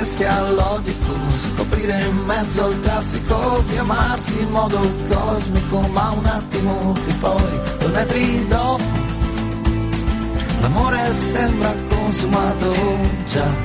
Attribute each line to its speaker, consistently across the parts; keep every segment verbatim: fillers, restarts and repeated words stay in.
Speaker 1: che sia logico scoprire in mezzo al traffico di amarsi in modo cosmico, ma un attimo che poi due metri dopo l'amore sembra consumato già.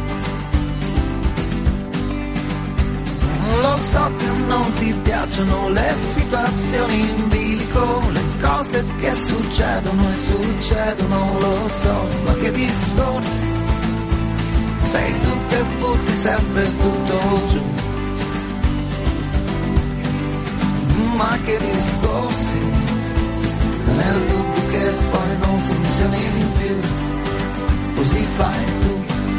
Speaker 1: Lo so che non ti piacciono le situazioni in bilico, le cose che succedono e succedono, lo so, ma che discorsi, sei tu che butti sempre tutto giù. Ma che discorsi, nel dubbio che poi non funzioni più, così fai tu.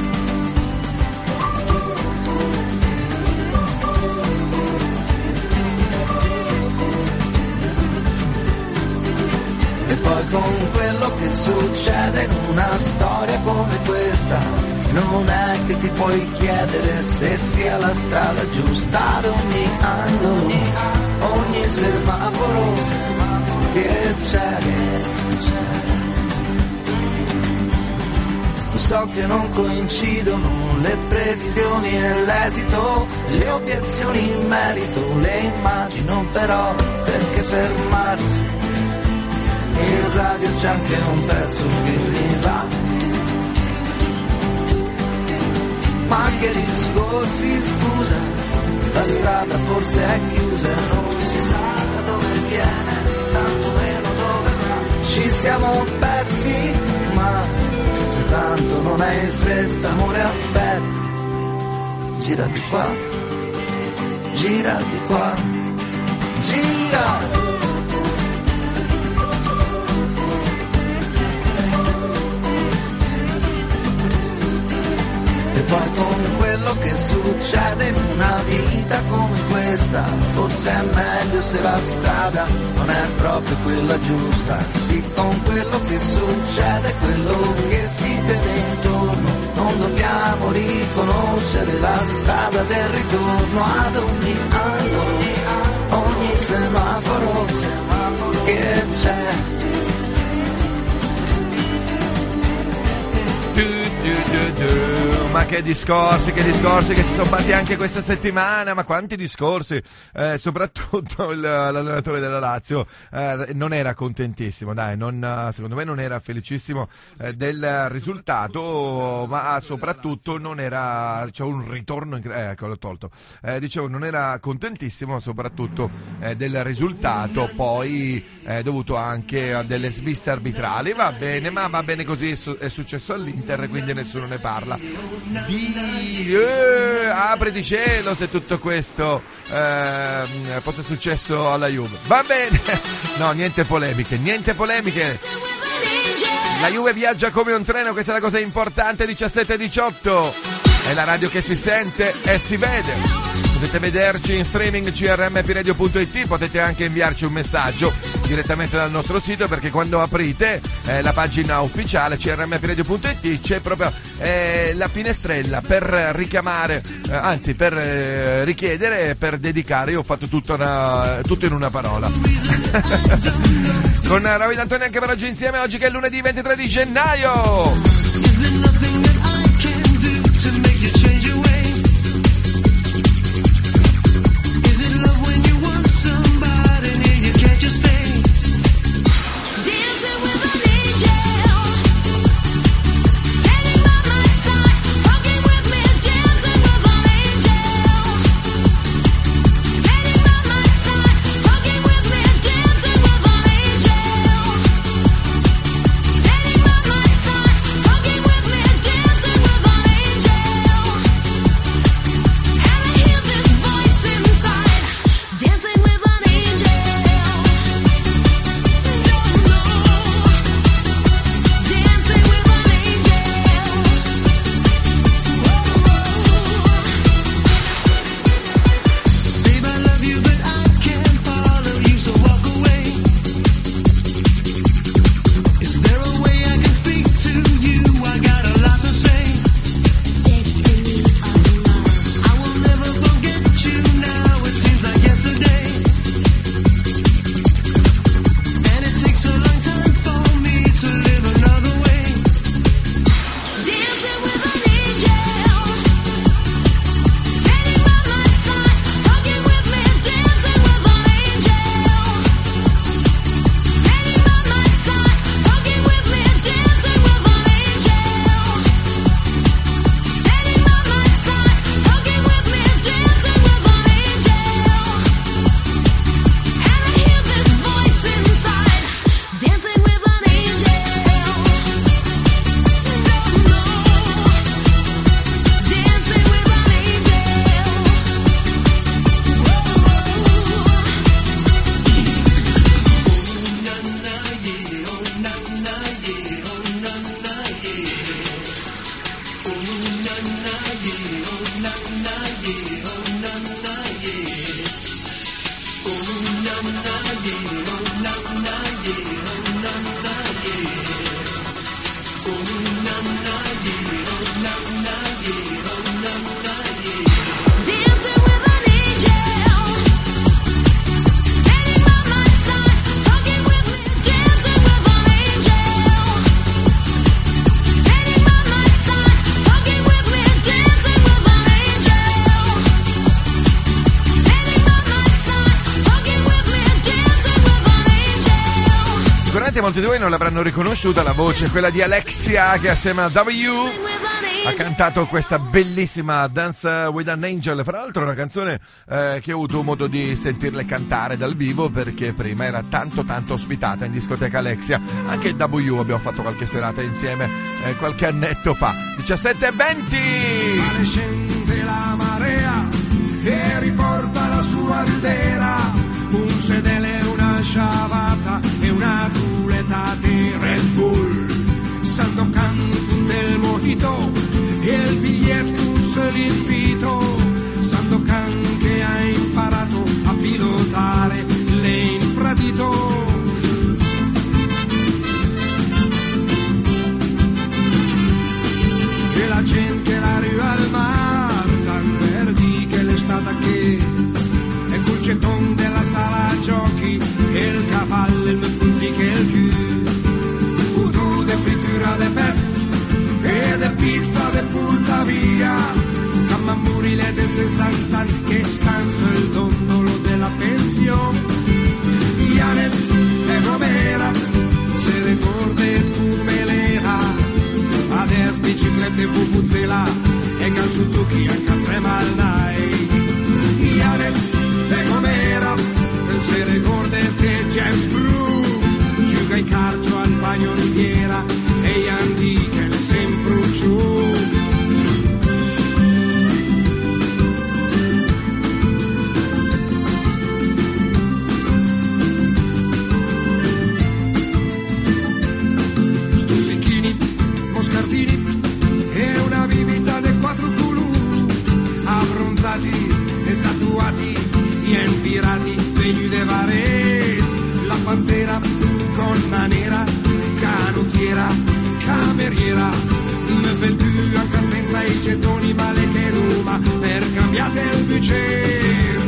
Speaker 1: E poi con quello che succede in una storia come questa, non è che ti puoi chiedere se sia la strada giusta ad ogni angolo, ogni semaforo che c'è. Lo so che non coincidono le previsioni e l'esito, le obiezioni in merito, le immagino però, perché fermarsi? In radio c'è anche un pezzo che mi va. Ma che discorsi, scusa, la strada forse è chiusa, non si sa da dove viene, tanto meno dove va. Ci siamo persi, ma se tanto non hai fretta, amore, aspetta. Gira di qua, gira di qua, gira. E poi con quello che succede in una vita come questa, forse è meglio se la strada non è proprio quella giusta. Sì, con quello che succede, quello che si vede intorno, non dobbiamo riconoscere la strada del ritorno ad ogni angolo, ogni semaforo che c'è.
Speaker 2: Ma che discorsi, che discorsi che si sono fatti anche questa settimana, ma quanti discorsi, eh, soprattutto il, l'allenatore della Lazio eh, non era contentissimo, dai, non, secondo me non era felicissimo eh, del risultato, ma soprattutto non era, c'è cioè un ritorno, in, eh, ecco l'ho tolto, eh, dicevo non era contentissimo soprattutto eh, del risultato, poi eh, dovuto anche a delle sviste arbitrali, va bene, ma va bene così, è, su- è successo all'Inter, quindi nessuno ne parla. Di eh, apri di cielo se tutto questo eh, fosse successo alla Juve. Va bene, no, niente polemiche, niente polemiche. La Juve viaggia come un treno, questa è la cosa importante. Diciassette e diciotto è la radio che si sente e si vede. Potete vederci in streaming c r m p radio punto i t, potete anche inviarci un messaggio direttamente dal nostro sito, perché quando aprite eh, la pagina ufficiale c r m p radio punto i t c'è proprio eh, la finestrella per richiamare, eh, anzi per eh, richiedere e per dedicare. Io ho fatto tutto, una, tutto in una parola. Con Davide Antonio anche per oggi insieme, oggi che è lunedì ventitré di gennaio.
Speaker 3: Standing by my side, talking with me, dancing
Speaker 2: Sicuramente molti di voi non l'avranno riconosciuta la voce, quella di Alexia, che assieme a W ha cantato questa bellissima Dance with an Angel. Fra l'altro una canzone eh, che ho avuto modo di sentirle cantare dal vivo, perché prima era tanto tanto ospitata in discoteca Alexia. Anche il W abbiamo fatto qualche serata insieme eh, qualche annetto fa. diciassette e venti.
Speaker 3: Mare scende la marea e riporta la sua ridera, un sedele, una sciavata e una culetta di Red Bull. Sandokan del mojito e il biglietto se l'invito. Sandokan che ha imparato a pilotare l'infradito. E la gente la riva al mar, tan verdi che l'estate che è col ceton della sala giochi e il cavallo, il funziche e il cul. Udu de fritura de pes e de pizza de porta via. Camamburile de sessant'anni che stanza il dondolo della pensione. Janez e Romera se ricorda come l'era. Adesso biciclette Vuvuzela e cal Suzuki anche a Tremalnai. Janez e Romera se ricorda che James Blue gioca in calcio al bagno riviera e Yandy che ne sempre giù. Stuzzichini, moscardini e una bibita del quattro culù, abbronzati e tatuati e pirati vegni de Vares, la pantera gonna nera, canottiera, cameriera, me fa il più anche senza i gettoni, male che Roma per cambiate il piacere.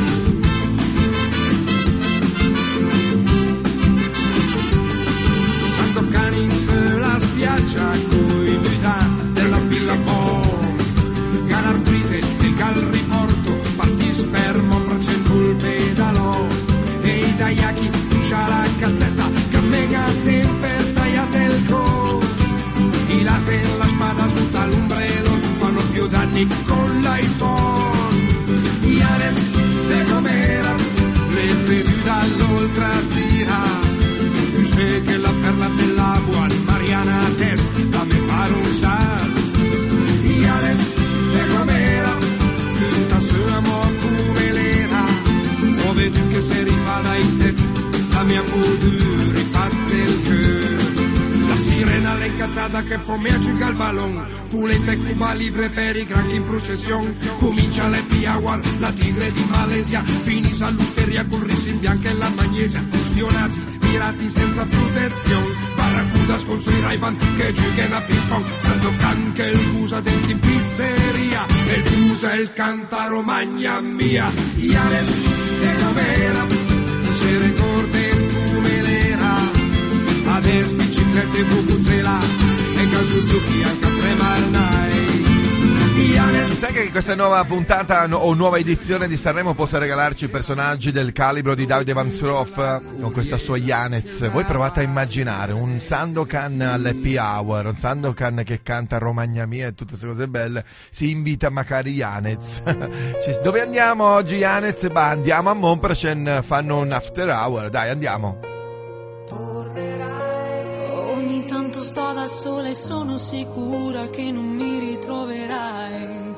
Speaker 3: Sandokan in la spiaggia coi mutanti della Billabong, galartrite il gal riporto, parti spermo procento il pedalò e i tagliacchi c'ha la cazzetta che mega temper tagliate il co, i laser la spada su tal'ombrello fanno più danni con l'iPhone. Janez de Gomera le preview dall'oltre sera, sé che la perla dell'agua Mariana Tess la me pare un sas. Janez de Gomera tutta sua mo come l'era, o vedi che se rifà in te la mia cultura ripassa il cœur. La sirena l'incazzata che pomea giuga il ballon, pulente e Cuba libre per i cranchi in processione. Comincia l'Happy Hour, la tigre di Malesia, finisce all'usteria con risi in bianca e la magnesia. Ustionati, pirati senza protezione, barracudas con sui Ray-Ban che giocano a ping pong. Sandokan che il usa dentro in pizzeria e il usa il canta Romagna mia. Janez e Gomera se ricorda come l'era, adesso biciclette Vuvuzela e cal Suzuki anche a Tremalnai.
Speaker 2: Mi sa che questa nuova puntata no, o nuova edizione di Sanremo possa regalarci personaggi del calibro di Davide Van Stroff con questa sua Janez. Voi provate a immaginare un Sandokan all'Happy Hour, un Sandokan che canta Romagna mia e tutte queste cose belle, si invita magari Janez. Dove andiamo oggi Janez? Bah, andiamo a Monpresen, fanno un after hour, dai andiamo.
Speaker 4: Ogni tanto sto da sola e sono sicura che non mi ritroverai.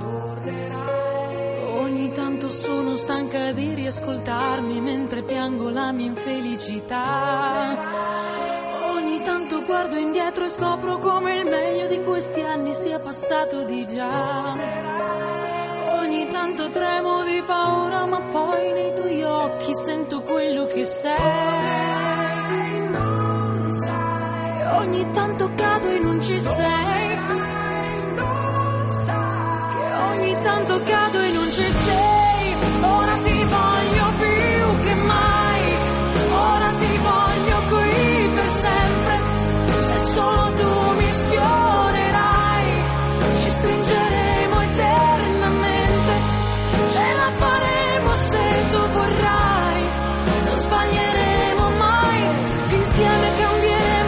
Speaker 4: Ogni tanto sono stanca di riascoltarmi mentre piango la mia infelicità. Ogni tanto guardo indietro e scopro come il meglio di questi anni sia passato di già. Ogni tanto tremo di paura ma poi nei tuoi occhi sento quello che sei. Non sai. E ogni tanto cado e non ci sei. Non sai. Che ogni tanto cado e non ci sei. Ora ti voglio più che mai. Ora ti voglio qui per sempre. Se solo tu mi sfiorerai, ci stringeremo eternamente. Ce la faremo se tu vorrai. Non sbaglieremo mai. Insieme cambieremo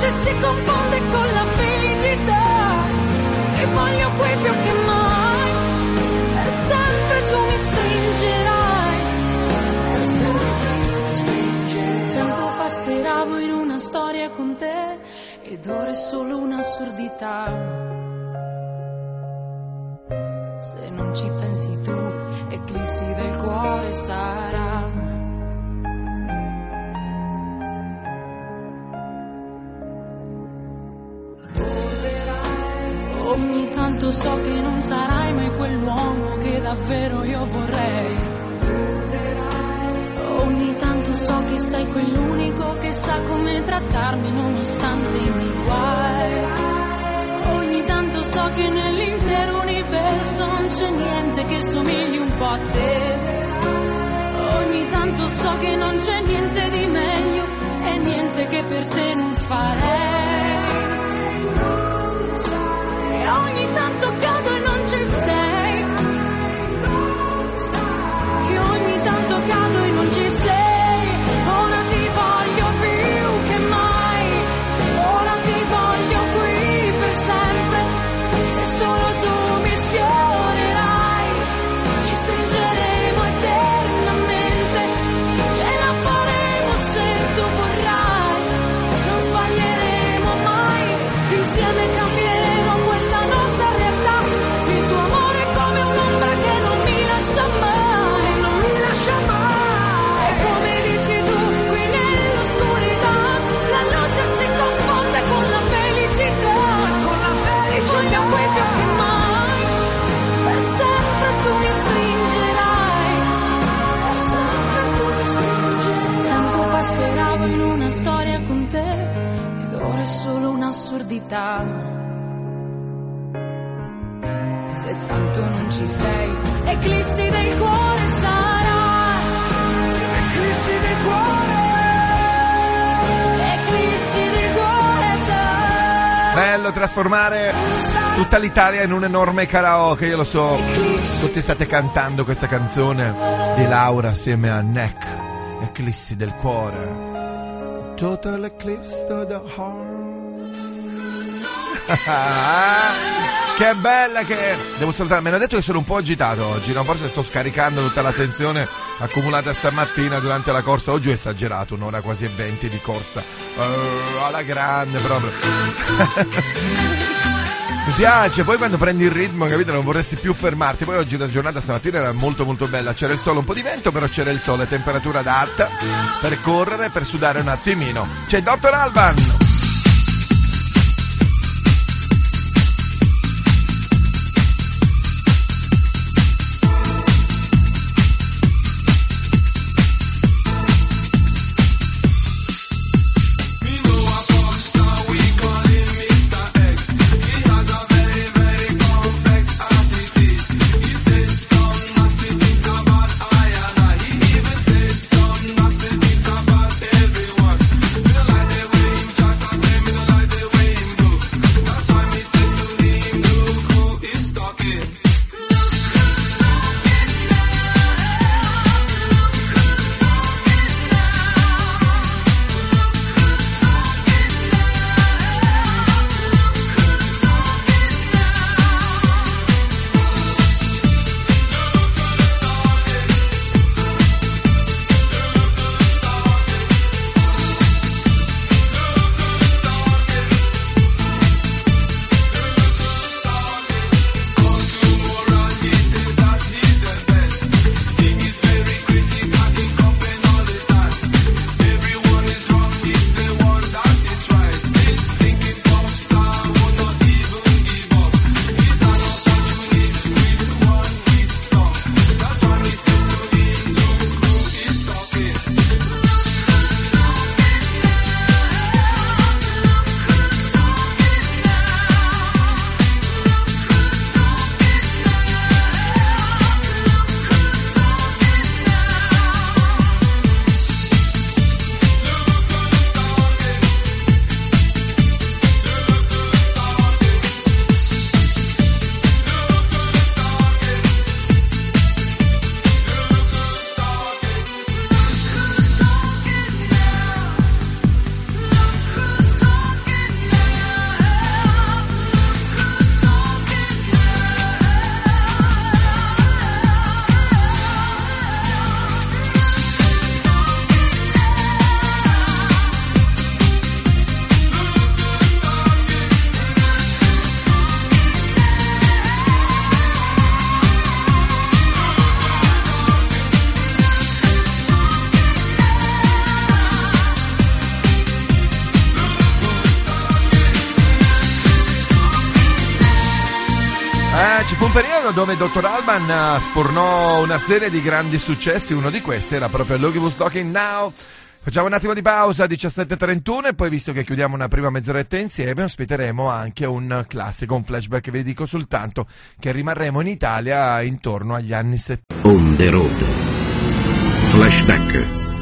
Speaker 4: luce si confonde con la felicità. Ti voglio qui più che mai, e sempre tu mi stringerai, e sempre tu mi stringerai. Tempo fa speravo in una storia con te, ed ora è solo un'assurdità. Se non ci pensi tu, eclissi del cuore sarà. Ogni tanto so che non sarai mai quell'uomo che davvero io vorrei. Ogni tanto so che sei quell'unico che sa come trattarmi nonostante i miei guai. Ogni tanto so che nell'intero universo non c'è niente che somigli un po' a te. Ogni tanto so che non c'è niente di meglio e niente che per te non farei. E ogni tanto cado e non ci sei. E ogni tanto cado e non ci sei. Ora ti voglio più che mai. Ora ti voglio qui per sempre. Se solo tu mi sfiorerai, ci stringeremo eternamente. Ce la faremo se tu vorrai. Non sbaglieremo mai. Insieme cambieremo questa nostra realtà. Il tuo amore è come un'ombra che non mi lascia mai. Non mi lascia mai. E come dici tu qui nell'oscurità, la luce si confonde con la felicità. Con la felicità. E voglio qui più che mai. Per sempre tu mi stringerai. Per sempre tu mi stringerai. Tempo fa speravo in una storia con te, ed ora è solo un'assurdità. Se tanto non ci sei, eclissi del cuore sarà. Eclissi del cuore, eclissi del cuore sarà.
Speaker 2: Bello trasformare tutta l'Italia in un enorme karaoke, io lo so. Tutti state cantando questa canzone di Laura assieme a Neck. Eclissi del cuore. Total eclipse of the heart. Che bella che è. Devo salutare, mi hanno detto che sono un po' agitato oggi, no? Forse sto scaricando tutta la tensione accumulata stamattina durante la corsa. Oggi ho esagerato, un'ora quasi e venti di corsa, uh, alla grande proprio. Mi piace, poi quando prendi il ritmo, capito, non vorresti più fermarti. Poi oggi la giornata stamattina era molto molto bella, c'era il sole, un po' di vento, però c'era il sole, temperatura adatta per correre, per sudare un attimino. C'è Doctor Alban.
Speaker 3: Everyone, feel like the way you talk
Speaker 2: ci fu un periodo dove dottor Alban sfornò una serie di grandi successi, uno di questi era proprio Look Who's Talking Now. Facciamo un attimo di pausa, diciassette e trentuno, e poi, visto che chiudiamo una prima mezz'oretta insieme, ospiteremo anche un classico, un flashback. Vi dico soltanto che rimarremo in Italia intorno agli anni settanta.
Speaker 5: On the road. Flashback.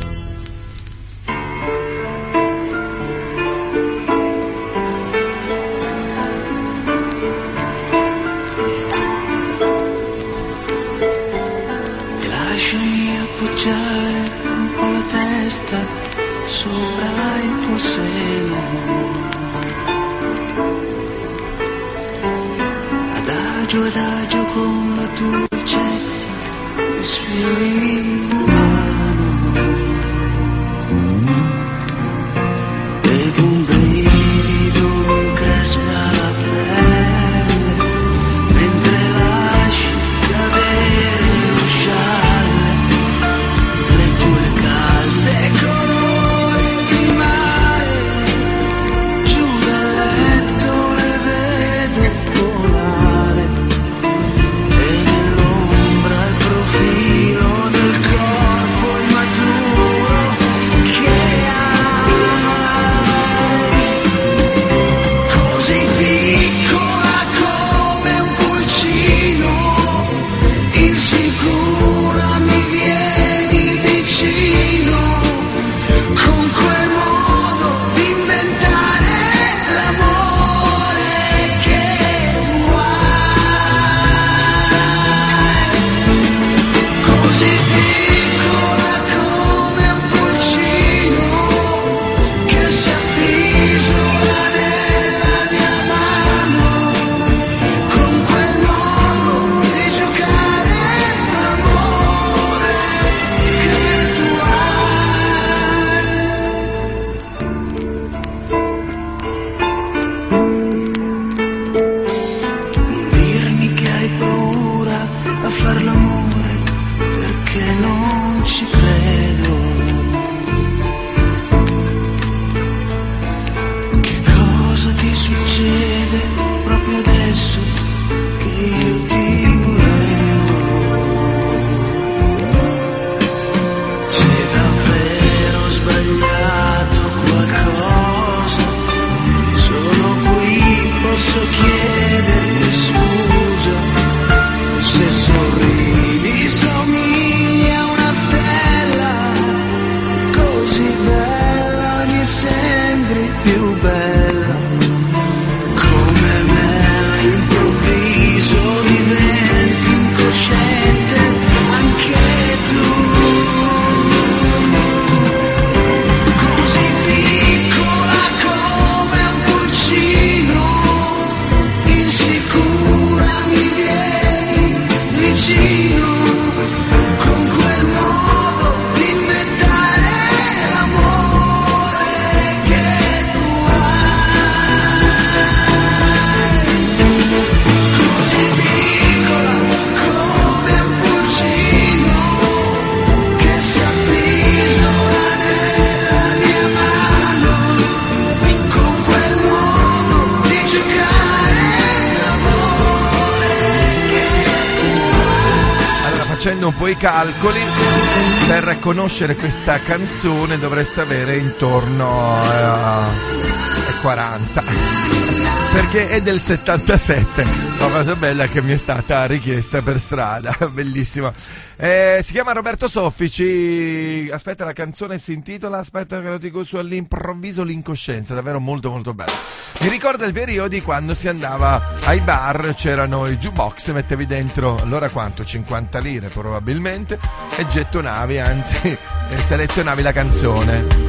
Speaker 6: Sopra il tuo seno, adagio adagio con la dolcezza e sfiori la mano, ed un brivido mi increspa la pelle mentre lasci cadere lo scialle, le tue calze con
Speaker 2: un po' i calcoli, per conoscere questa canzone dovreste avere intorno a quaranta, perché è del settantasette. La cosa bella che mi è stata richiesta per strada, bellissima. Eh, si chiama Roberto Soffici. Aspetta, la canzone si intitola, aspetta che lo dico su all'improvviso, l'incoscienza, davvero molto molto bella. Mi ricorda il periodo quando si andava ai bar, c'erano i jukebox, mettevi dentro allora quanto? cinquanta lire probabilmente, e gettonavi, anzi selezionavi la canzone.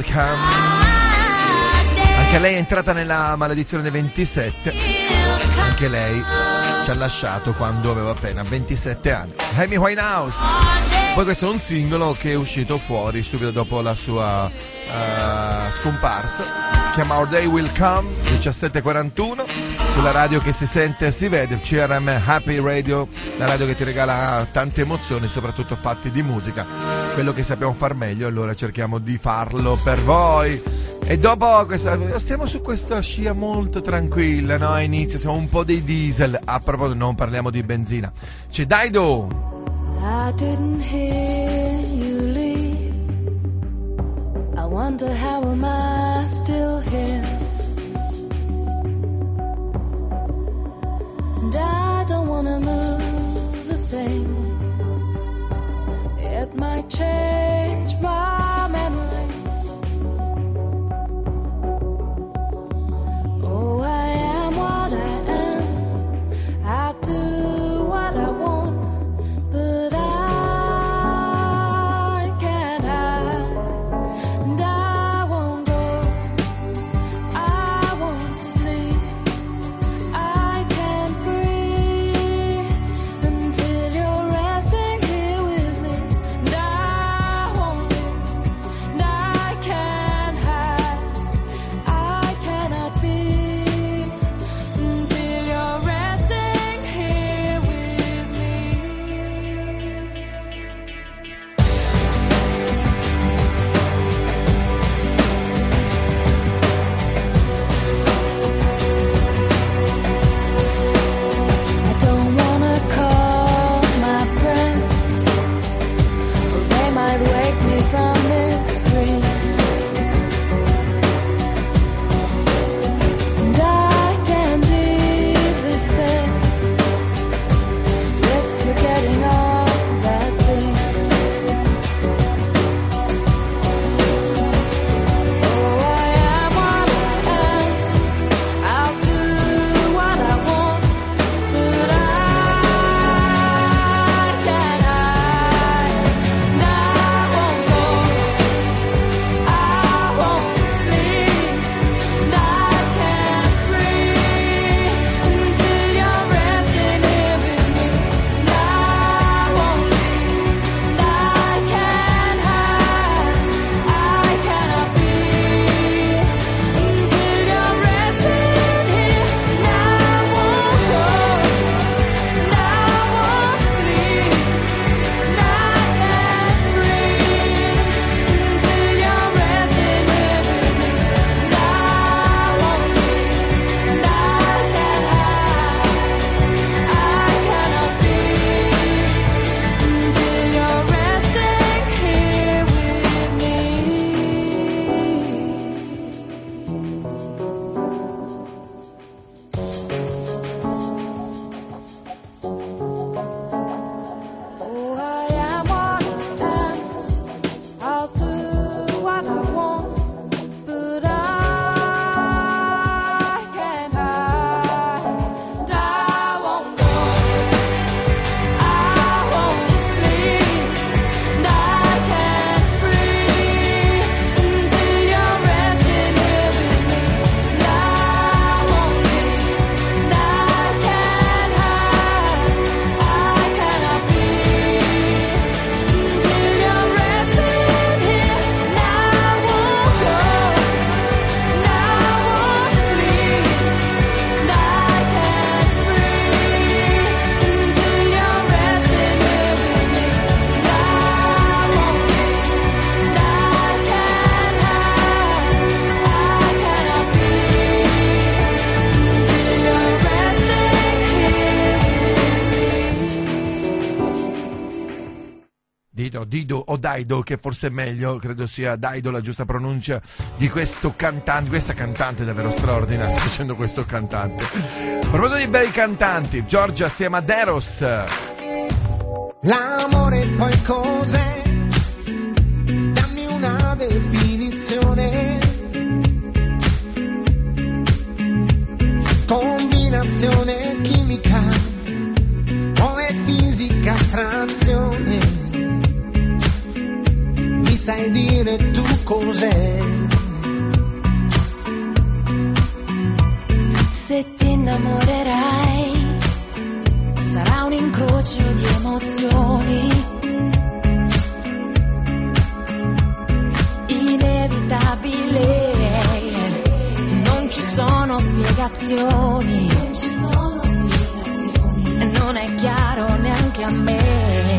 Speaker 2: Will Come. Anche lei è entrata nella maledizione dei ventisette, anche lei ci ha lasciato quando aveva appena ventisette anni. Amy Winehouse. Poi questo è un singolo che è uscito fuori subito dopo la sua uh, scomparsa. Si chiama Our Day Will Come, diciassette e quarantuno, sulla radio che si sente e si vede, C R M Happy Radio, la radio che ti regala tante emozioni, soprattutto fatti di musica. Quello che sappiamo far meglio, allora cerchiamo di farlo per voi. E dopo questa, stiamo su questa scia molto tranquilla, no? A inizio siamo un po' dei diesel. A proposito, non parliamo di benzina. C'è Dido.
Speaker 4: I didn't hear you leave. I wonder how am I still here. And I don't wanna move a thing. It might change my memory. Oh, I am what I am. I do what I want, but I can't hide, and I won't go. I won't sleep. I can't breathe until you're resting here with me, and I won't leave, and I can't hide. I cannot be.
Speaker 2: Dido o Daido, che forse è meglio, credo sia Daido la giusta pronuncia di questo cantante, questa cantante davvero straordinaria, sta facendo questo cantante. A proposito di bei cantanti, Giorgia assieme a Deros.
Speaker 7: L'amore poi cos'è? Dammi una definizione. Combinazione chimica o è fisica attrazione? Mi sai dire tu cos'è.
Speaker 4: Se ti innamorerai sarà un incrocio di emozioni inevitabile, non ci sono spiegazioni, non ci sono spiegazioni, e non è chiaro neanche a me.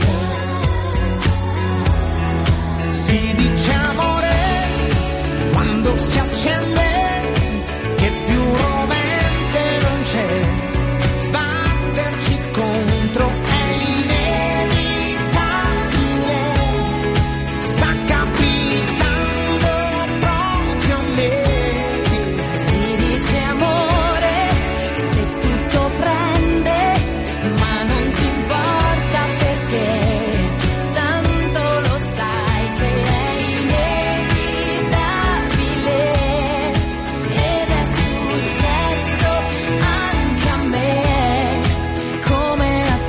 Speaker 7: Si dice amore quando si accende, che più rovente non c'è, sbatterci contro è inevitabile, sta capitando proprio a me.
Speaker 4: Si dice amore se tutto prende, ma non ti importa perché tanto lo sai che è inevitabile, ed è successo anche a me come a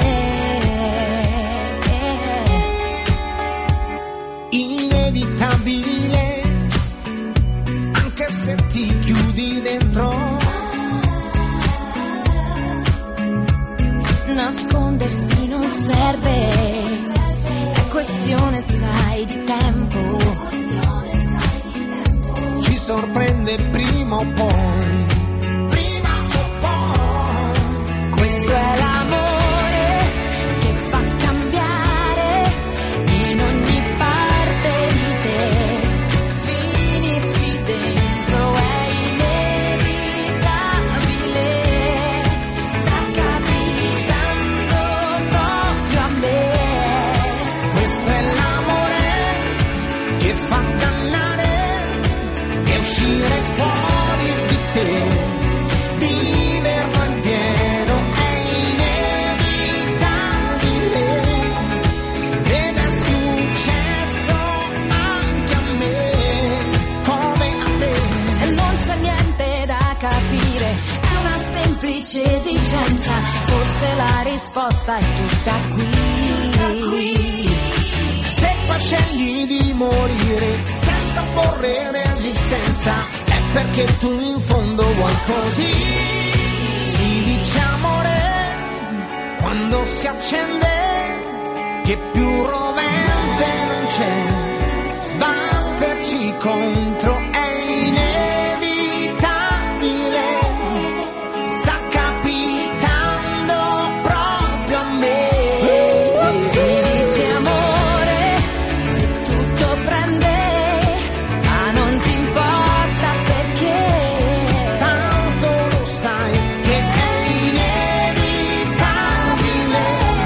Speaker 4: te.
Speaker 7: Inevitabile, anche se ti chiudi dentro.
Speaker 4: Nascondersi non serve, è questione sai di tempo.
Speaker 7: Ci sorprende prima o poi. Prima o poi.
Speaker 4: Questo è l'amore che fa cambiare in ogni parte di te, finirci dentro è inevitabile, sta capitando proprio a me.
Speaker 7: Questo è l'amore che fa dannare e uscire fuori di te, viverlo in pieno è inevitabile, ed è successo anche a me come a te.
Speaker 4: E non c'è niente da capire, è una semplice esigenza, forse la risposta è tutta qui.
Speaker 7: Se poi scegli di morire senza porre resistenza, è perché tu in fondo vuoi così. Si dice amore quando si accende, che più rovente non c'è, sbatterci contro è inevitabile, sta capitando proprio a me.
Speaker 4: Si dice amore se tutto prende, ma non ti importa perché
Speaker 7: Tanto lo sai che è inevitabile,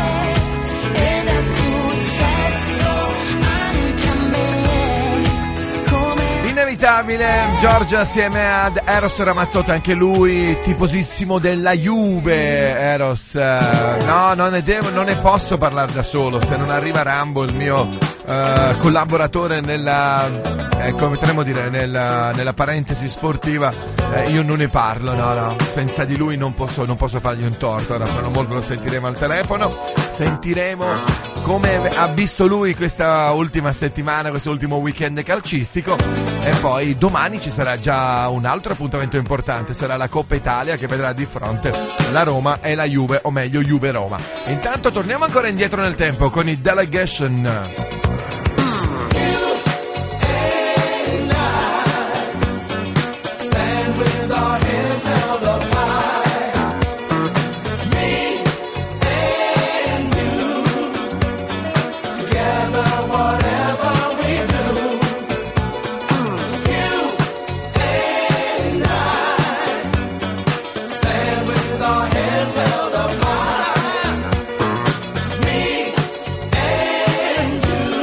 Speaker 4: ed è successo anche a me come
Speaker 2: Inevitabile, Giorgia assieme ad Eros Ramazzotti, anche lui tifosissimo della Juve. Eros, eh, no, non ne, devo, non ne posso parlare da solo, se non arriva Rambo, il mio eh, collaboratore nella, eh, come potremmo dire, nella, nella parentesi sportiva, eh, io non ne parlo, no, no, senza di lui non posso, non posso fargli un torto. Ora fra non molto lo sentiremo al telefono, sentiremo come ha visto lui questa ultima settimana, questo ultimo weekend calcistico, e poi domani ci sarà già un altro appuntamento importante, sarà la Coppa Italia che vedrà di fronte la Roma e la Juve, o meglio Juve-Roma. Intanto torniamo ancora indietro nel tempo con i Delegation.
Speaker 8: Held up high, me and you.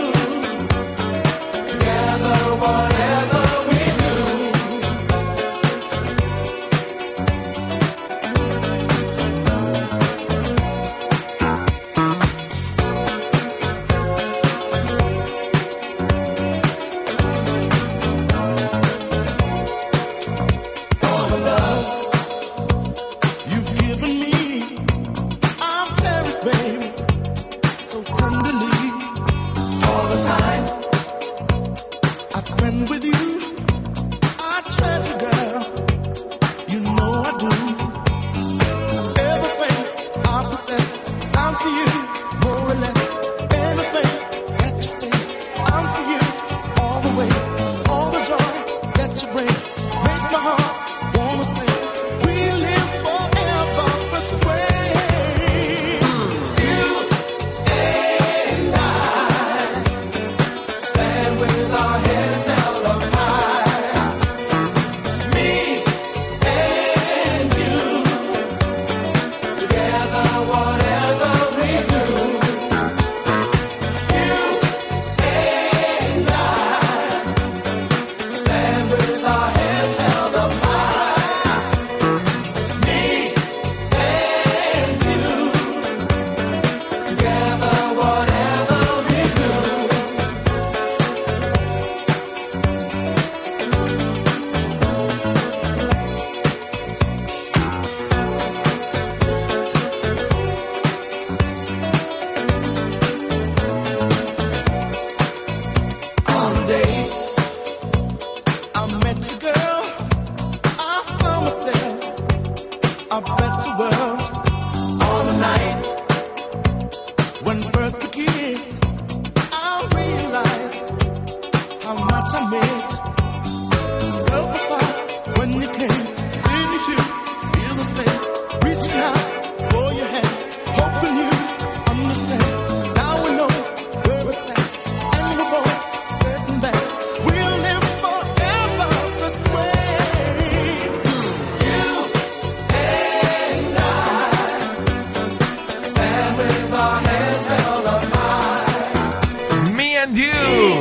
Speaker 8: I miss. Felt the fire when you came. Didn't you feel the same? Reaching out for your hand, hoping you understand. Now we know where it's at, and we're both certain that we'll live forever this way. You and I stand with our hands held up high.
Speaker 2: Me and You,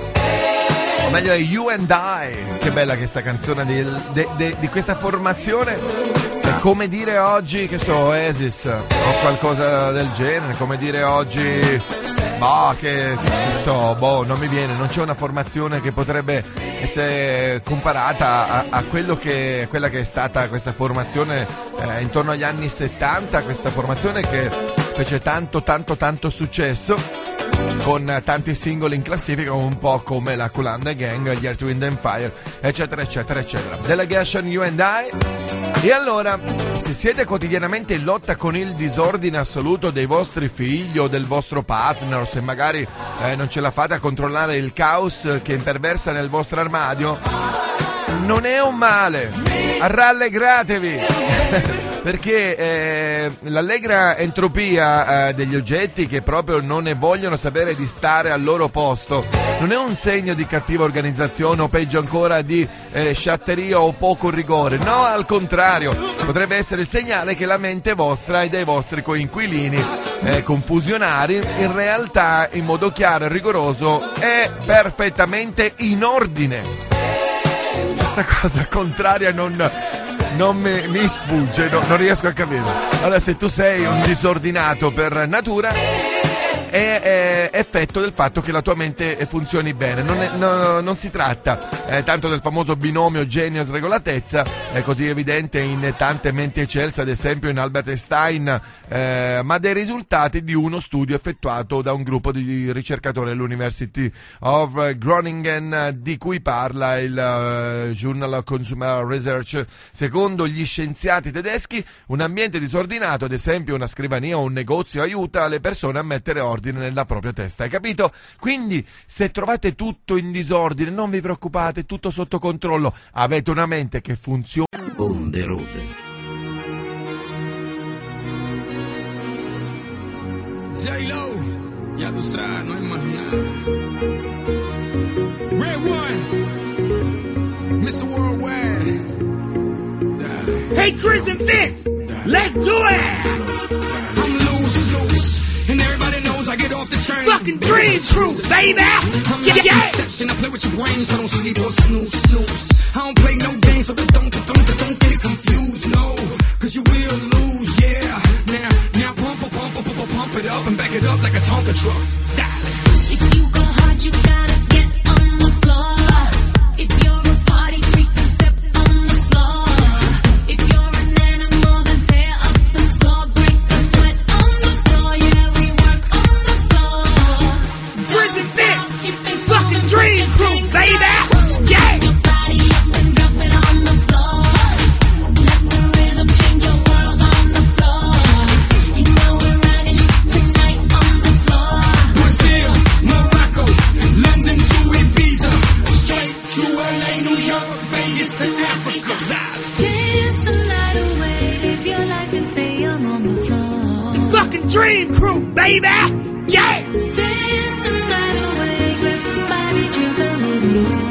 Speaker 2: o meglio è You and I. Che bella questa canzone di, de, de, di questa formazione. È come dire oggi, che so, Oasis o qualcosa del genere. Come dire oggi, boh, che, che so, boh, non mi viene. Non c'è una formazione che potrebbe essere comparata a, a quello che, quella che è stata questa formazione eh, intorno agli anni settanta. Questa formazione che fece tanto, tanto, tanto successo, con tanti singoli in classifica, un po' come la Kool and the Gang, gli Earth, Wind and Fire, eccetera eccetera eccetera. Delegation, You and I. E allora, se siete quotidianamente in lotta con il disordine assoluto dei vostri figli o del vostro partner, o se magari eh, non ce la fate a controllare il caos che imperversa nel vostro armadio, non è un male, rallegratevi. Perché eh, l'allegra entropia eh, degli oggetti che proprio non ne vogliono sapere di stare al loro posto non è un segno di cattiva organizzazione o peggio ancora di eh, sciatteria o poco rigore. No, al contrario, potrebbe essere il segnale che la mente vostra e dei vostri coinquilini eh, confusionari in realtà, in modo chiaro e rigoroso, è perfettamente in ordine. Questa cosa contraria non... non mi, mi sfugge, no, non riesco a capire. Allora, se tu sei un disordinato per natura, è, è effetto del fatto che la tua mente funzioni bene. Non, è, no, non si tratta eh, tanto del famoso binomio genio-sregolatezza, è così evidente in tante menti eccelse, ad esempio in Albert Einstein, eh, ma dei risultati di uno studio effettuato da un gruppo di ricercatori all'University of Groningen, di cui parla il uh, Journal of Consumer Research. Secondo gli scienziati tedeschi, un ambiente disordinato, ad esempio una scrivania o un negozio, aiuta le persone a mettere ordine nella propria testa, hai capito? Quindi se trovate tutto in disordine, non vi preoccupate, tutto sotto controllo, avete una mente che funziona.
Speaker 5: On the road.
Speaker 3: J-Lo, ya tú sabes, no hay más nada. Red One, mister Worldwide. Die.
Speaker 9: Hey, Chris and Vince,
Speaker 3: Die.
Speaker 9: let's do it!
Speaker 3: I'm loose, loose, and everybody knows I get off the train.
Speaker 9: Fucking Dream Crew, baby!
Speaker 3: I'm
Speaker 9: Yeah,
Speaker 3: like
Speaker 9: yeah!
Speaker 3: Inception, I play with your brains, I don't sleep or snooze, snooze. I don't play no games, so don't, don't, don't, don't get it confused, no. Cause you will lose, yeah. Now, now pump, pump, pump, pump, pump, pump it up and back it up like a Tonka truck. Darling.
Speaker 4: If you go hard, you gotta get on the floor. If you're a party freak, then step on the floor. If you're an animal, then tear up the floor. Break the sweat on the floor. Yeah, we work on the floor.
Speaker 9: Chris and Vince, fucking Dream Crew, baby! Yeah!
Speaker 4: Your body up and drop it on the floor. Let the rhythm change your world on the floor. You know we're running tonight on the floor.
Speaker 3: Brazil, Morocco, London to Ibiza, straight to L A, New York, Vegas to Africa.
Speaker 4: Dance the night away. Live your life and stay young on the floor.
Speaker 9: Fucking Dream Crew, baby! Yeah!
Speaker 4: Dance the night away. Grab somebody, drink a little more.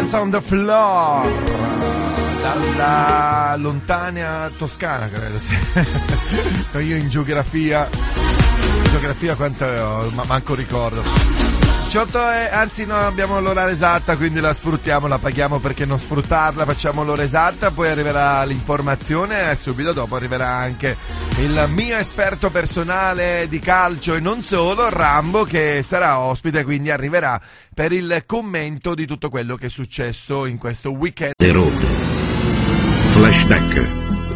Speaker 2: Dance on the Floor, dalla lontana Toscana, credo sia. Io in geografia, in geografia quanto ma manco ricordo. diciotto è, anzi no, abbiamo l'ora esatta, quindi la sfruttiamo, la paghiamo perché non sfruttarla, facciamo l'ora esatta, poi arriverà l'informazione e subito dopo arriverà anche il mio esperto personale di calcio e non solo, Rambo, che sarà ospite, quindi arriverà per il commento di tutto quello che è successo in questo weekend.
Speaker 5: The Road. Flashback.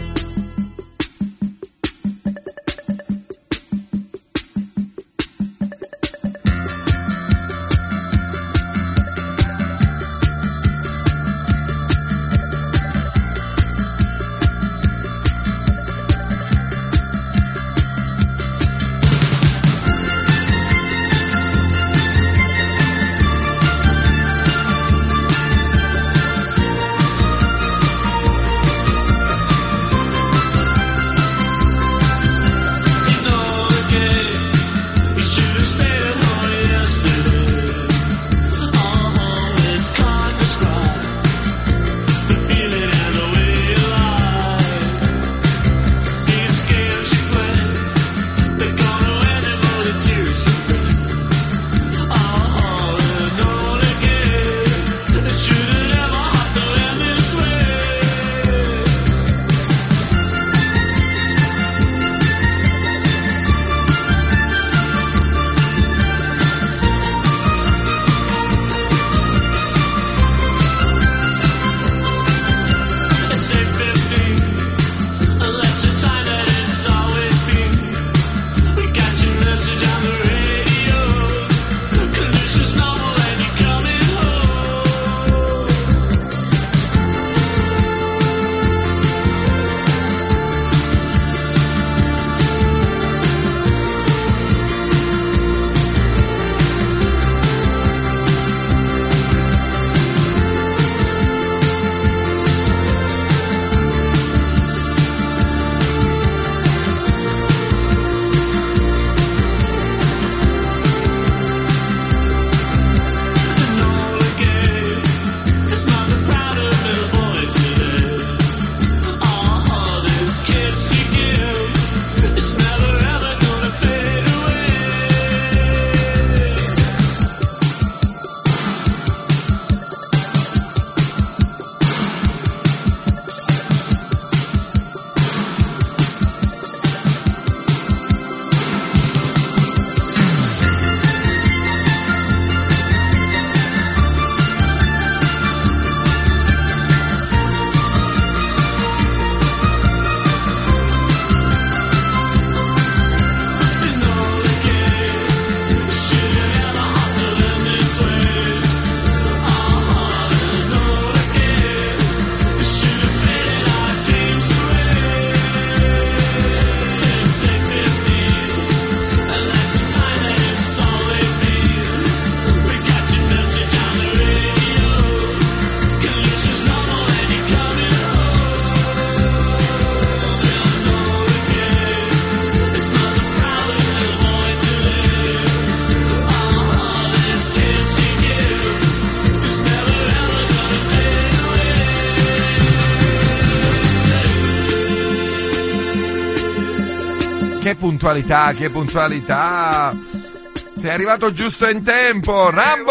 Speaker 2: Che puntualità, che puntualità! Sei arrivato giusto in tempo, Rambo!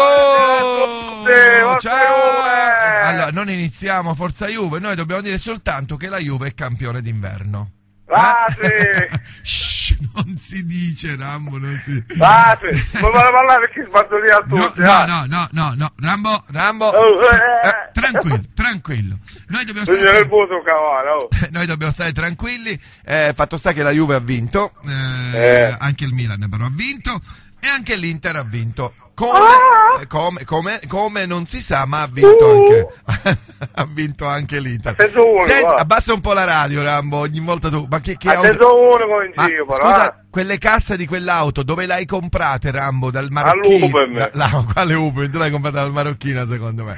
Speaker 2: Ciao! Allora, non iniziamo Forza Juve, noi dobbiamo dire soltanto che la Juve è campione d'inverno.
Speaker 10: Ah, sì.
Speaker 2: Shh, non si dice, Rambo, non si
Speaker 10: Ah, sì. Non vuole parlare perché sbatto lì a tutti.
Speaker 2: No, no, no, no, no, no. Rambo, Rambo.
Speaker 10: Oh, eh.
Speaker 2: Eh, tranquillo, tranquillo. Noi dobbiamo
Speaker 10: stare
Speaker 2: stare
Speaker 10: nervoso, cavallo. Oh.
Speaker 2: Noi dobbiamo stare tranquilli. Eh, fatto sta che la Juve ha vinto, eh,
Speaker 10: eh.
Speaker 2: anche il Milan però ha vinto e anche l'Inter ha vinto. Come, ah! come, come, come non si sa, ma ha vinto anche ha vinto anche l'Inter.
Speaker 10: Uno,
Speaker 2: Senti, abbassa un po' la radio, Rambo, ogni volta tu. Ma che, che
Speaker 10: auto... uno in
Speaker 2: ma,
Speaker 10: giro,
Speaker 2: scusa,
Speaker 10: però, eh.
Speaker 2: quelle casse di quell'auto dove l'hai comprate, Rambo? Dal marocchino?
Speaker 10: All'Uber.
Speaker 2: Da, no, quale Uber? Tu l'hai comprata dal marocchino, secondo me.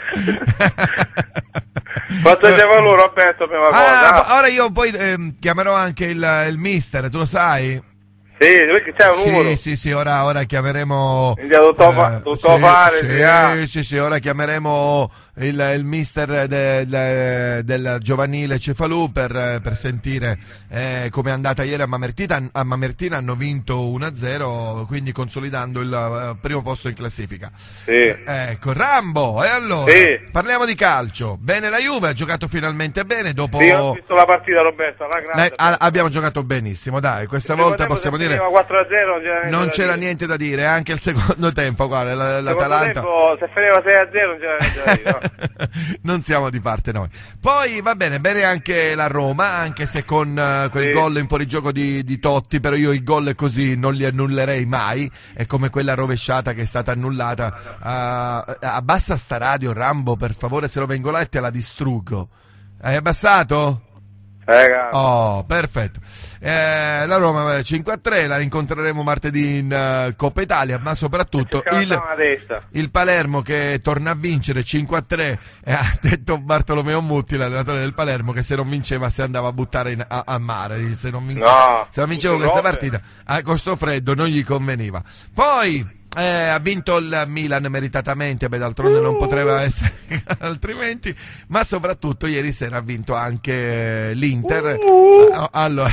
Speaker 10: Facciamo loro, aspetta, prima
Speaker 2: ah,
Speaker 10: cosa.
Speaker 2: Ora io poi eh, chiamerò anche il, il mister, tu lo sai?
Speaker 10: Sì, perché c'è un
Speaker 2: sì,
Speaker 10: numero.
Speaker 2: Sì, sì, ora, ora chiameremo...
Speaker 10: Quindi tutto, fa- tutto
Speaker 2: sì,
Speaker 10: fare.
Speaker 2: sì,
Speaker 10: ah.
Speaker 2: sì, sì, ora chiameremo il, il mister de, de, del giovanile Cefalù per, per sentire eh, come è andata ieri a Mamertina. A Mamertina hanno vinto uno a zero, quindi consolidando il uh, primo posto in classifica.
Speaker 10: Sì.
Speaker 2: Ecco, Rambo, e allora
Speaker 10: Sì.
Speaker 2: parliamo di calcio. Bene, la Juve ha giocato finalmente bene dopo...
Speaker 10: Sì, ho visto la partita, Roberto, la grande.
Speaker 2: Lei- a- abbiamo giocato benissimo, dai, questa volta possiamo dire...
Speaker 10: quattro a zero non c'era,
Speaker 2: Non
Speaker 10: niente,
Speaker 2: c'era
Speaker 10: da dire.
Speaker 2: niente da dire, anche il secondo tempo, guarda, la-
Speaker 10: Secondo
Speaker 2: l'Atalanta...
Speaker 10: tempo, se finiva sei a zero non c'era niente da dire, no?
Speaker 2: Non siamo di parte noi. Poi va bene, bene anche la Roma, anche se con uh, quel
Speaker 10: Sì.
Speaker 2: gol in fuorigioco di, di Totti, però io i gol così non li annullerei mai, è come quella rovesciata che è stata annullata. Uh, abbassa sta radio, Rambo, per favore, se lo vengo là e te la distruggo. Hai abbassato?
Speaker 10: Eh,
Speaker 2: Oh, perfetto. Eh, la Roma cinque a tre, la incontreremo martedì in uh, Coppa Italia, ma soprattutto il, il Palermo che torna a vincere cinque a tre, e ha detto Bartolomeo Mutti, l'allenatore del Palermo, che se non vinceva si andava a buttare in, a, a mare, se non, vin-
Speaker 10: no,
Speaker 2: se non vincevo questa partita a costo freddo non gli conveniva. Poi Eh, ha vinto il Milan meritatamente, beh, d'altronde non poteva essere altrimenti, ma soprattutto ieri sera ha vinto anche l'Inter. Uh. Allora,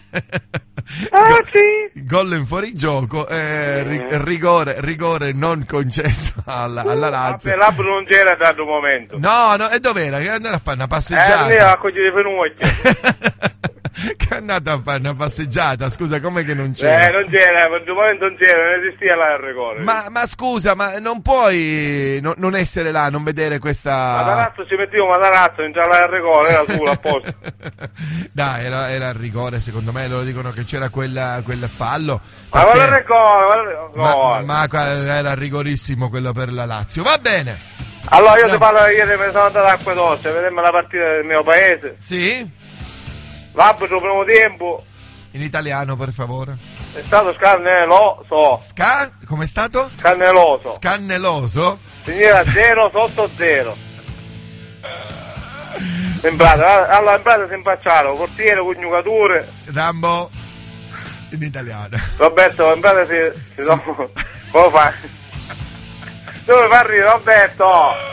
Speaker 10: ah, sì.
Speaker 2: gol in fuorigioco, eh, ri- rigore, rigore non concesso alla, alla Lazio.
Speaker 10: Vabbè, l'Abro non c'era da un momento.
Speaker 2: No, no, e dov'era? Che è andata a fare una
Speaker 10: Eh,
Speaker 2: passeggiata?
Speaker 10: lì a cogliere i fenocchi.
Speaker 2: Che è andata a fare una passeggiata, scusa, com'è che non c'era?
Speaker 10: Eh, non c'era, per un momento non c'era, non esisteva la rigore.
Speaker 2: Ma, ma scusa, ma non puoi no- non essere là, non vedere questa...
Speaker 10: Matarazzo ci mettevo Matarazzo, non c'era la rigore, era solo a posto.
Speaker 2: Dai, era, era il rigore, secondo me, loro dicono che c'era quella, quel fallo.
Speaker 10: Ma
Speaker 2: perché-
Speaker 10: guarda il rigore,
Speaker 2: ma,
Speaker 10: guarda.
Speaker 2: ma qua- era rigorissimo quello per la Lazio. Va bene.
Speaker 10: Allora io
Speaker 2: No.
Speaker 10: ti parlo, ieri mi sono andato a Acquedotto, vedemmo la partita del mio paese.
Speaker 2: Sì?
Speaker 10: L'arbitro primo tempo
Speaker 2: In italiano, per favore.
Speaker 10: è stato scanneloso.
Speaker 2: Sca... Com'è stato?
Speaker 10: Scanneloso.
Speaker 2: Scanneloso?
Speaker 10: Finiva zero sotto zero. In pratica, allora in pratica si impacciarono, portiere, coniugature.
Speaker 2: Rambo in italiano.
Speaker 10: Roberto, in pratica si... si sono... Come fai? Dove fa ridere, Roberto?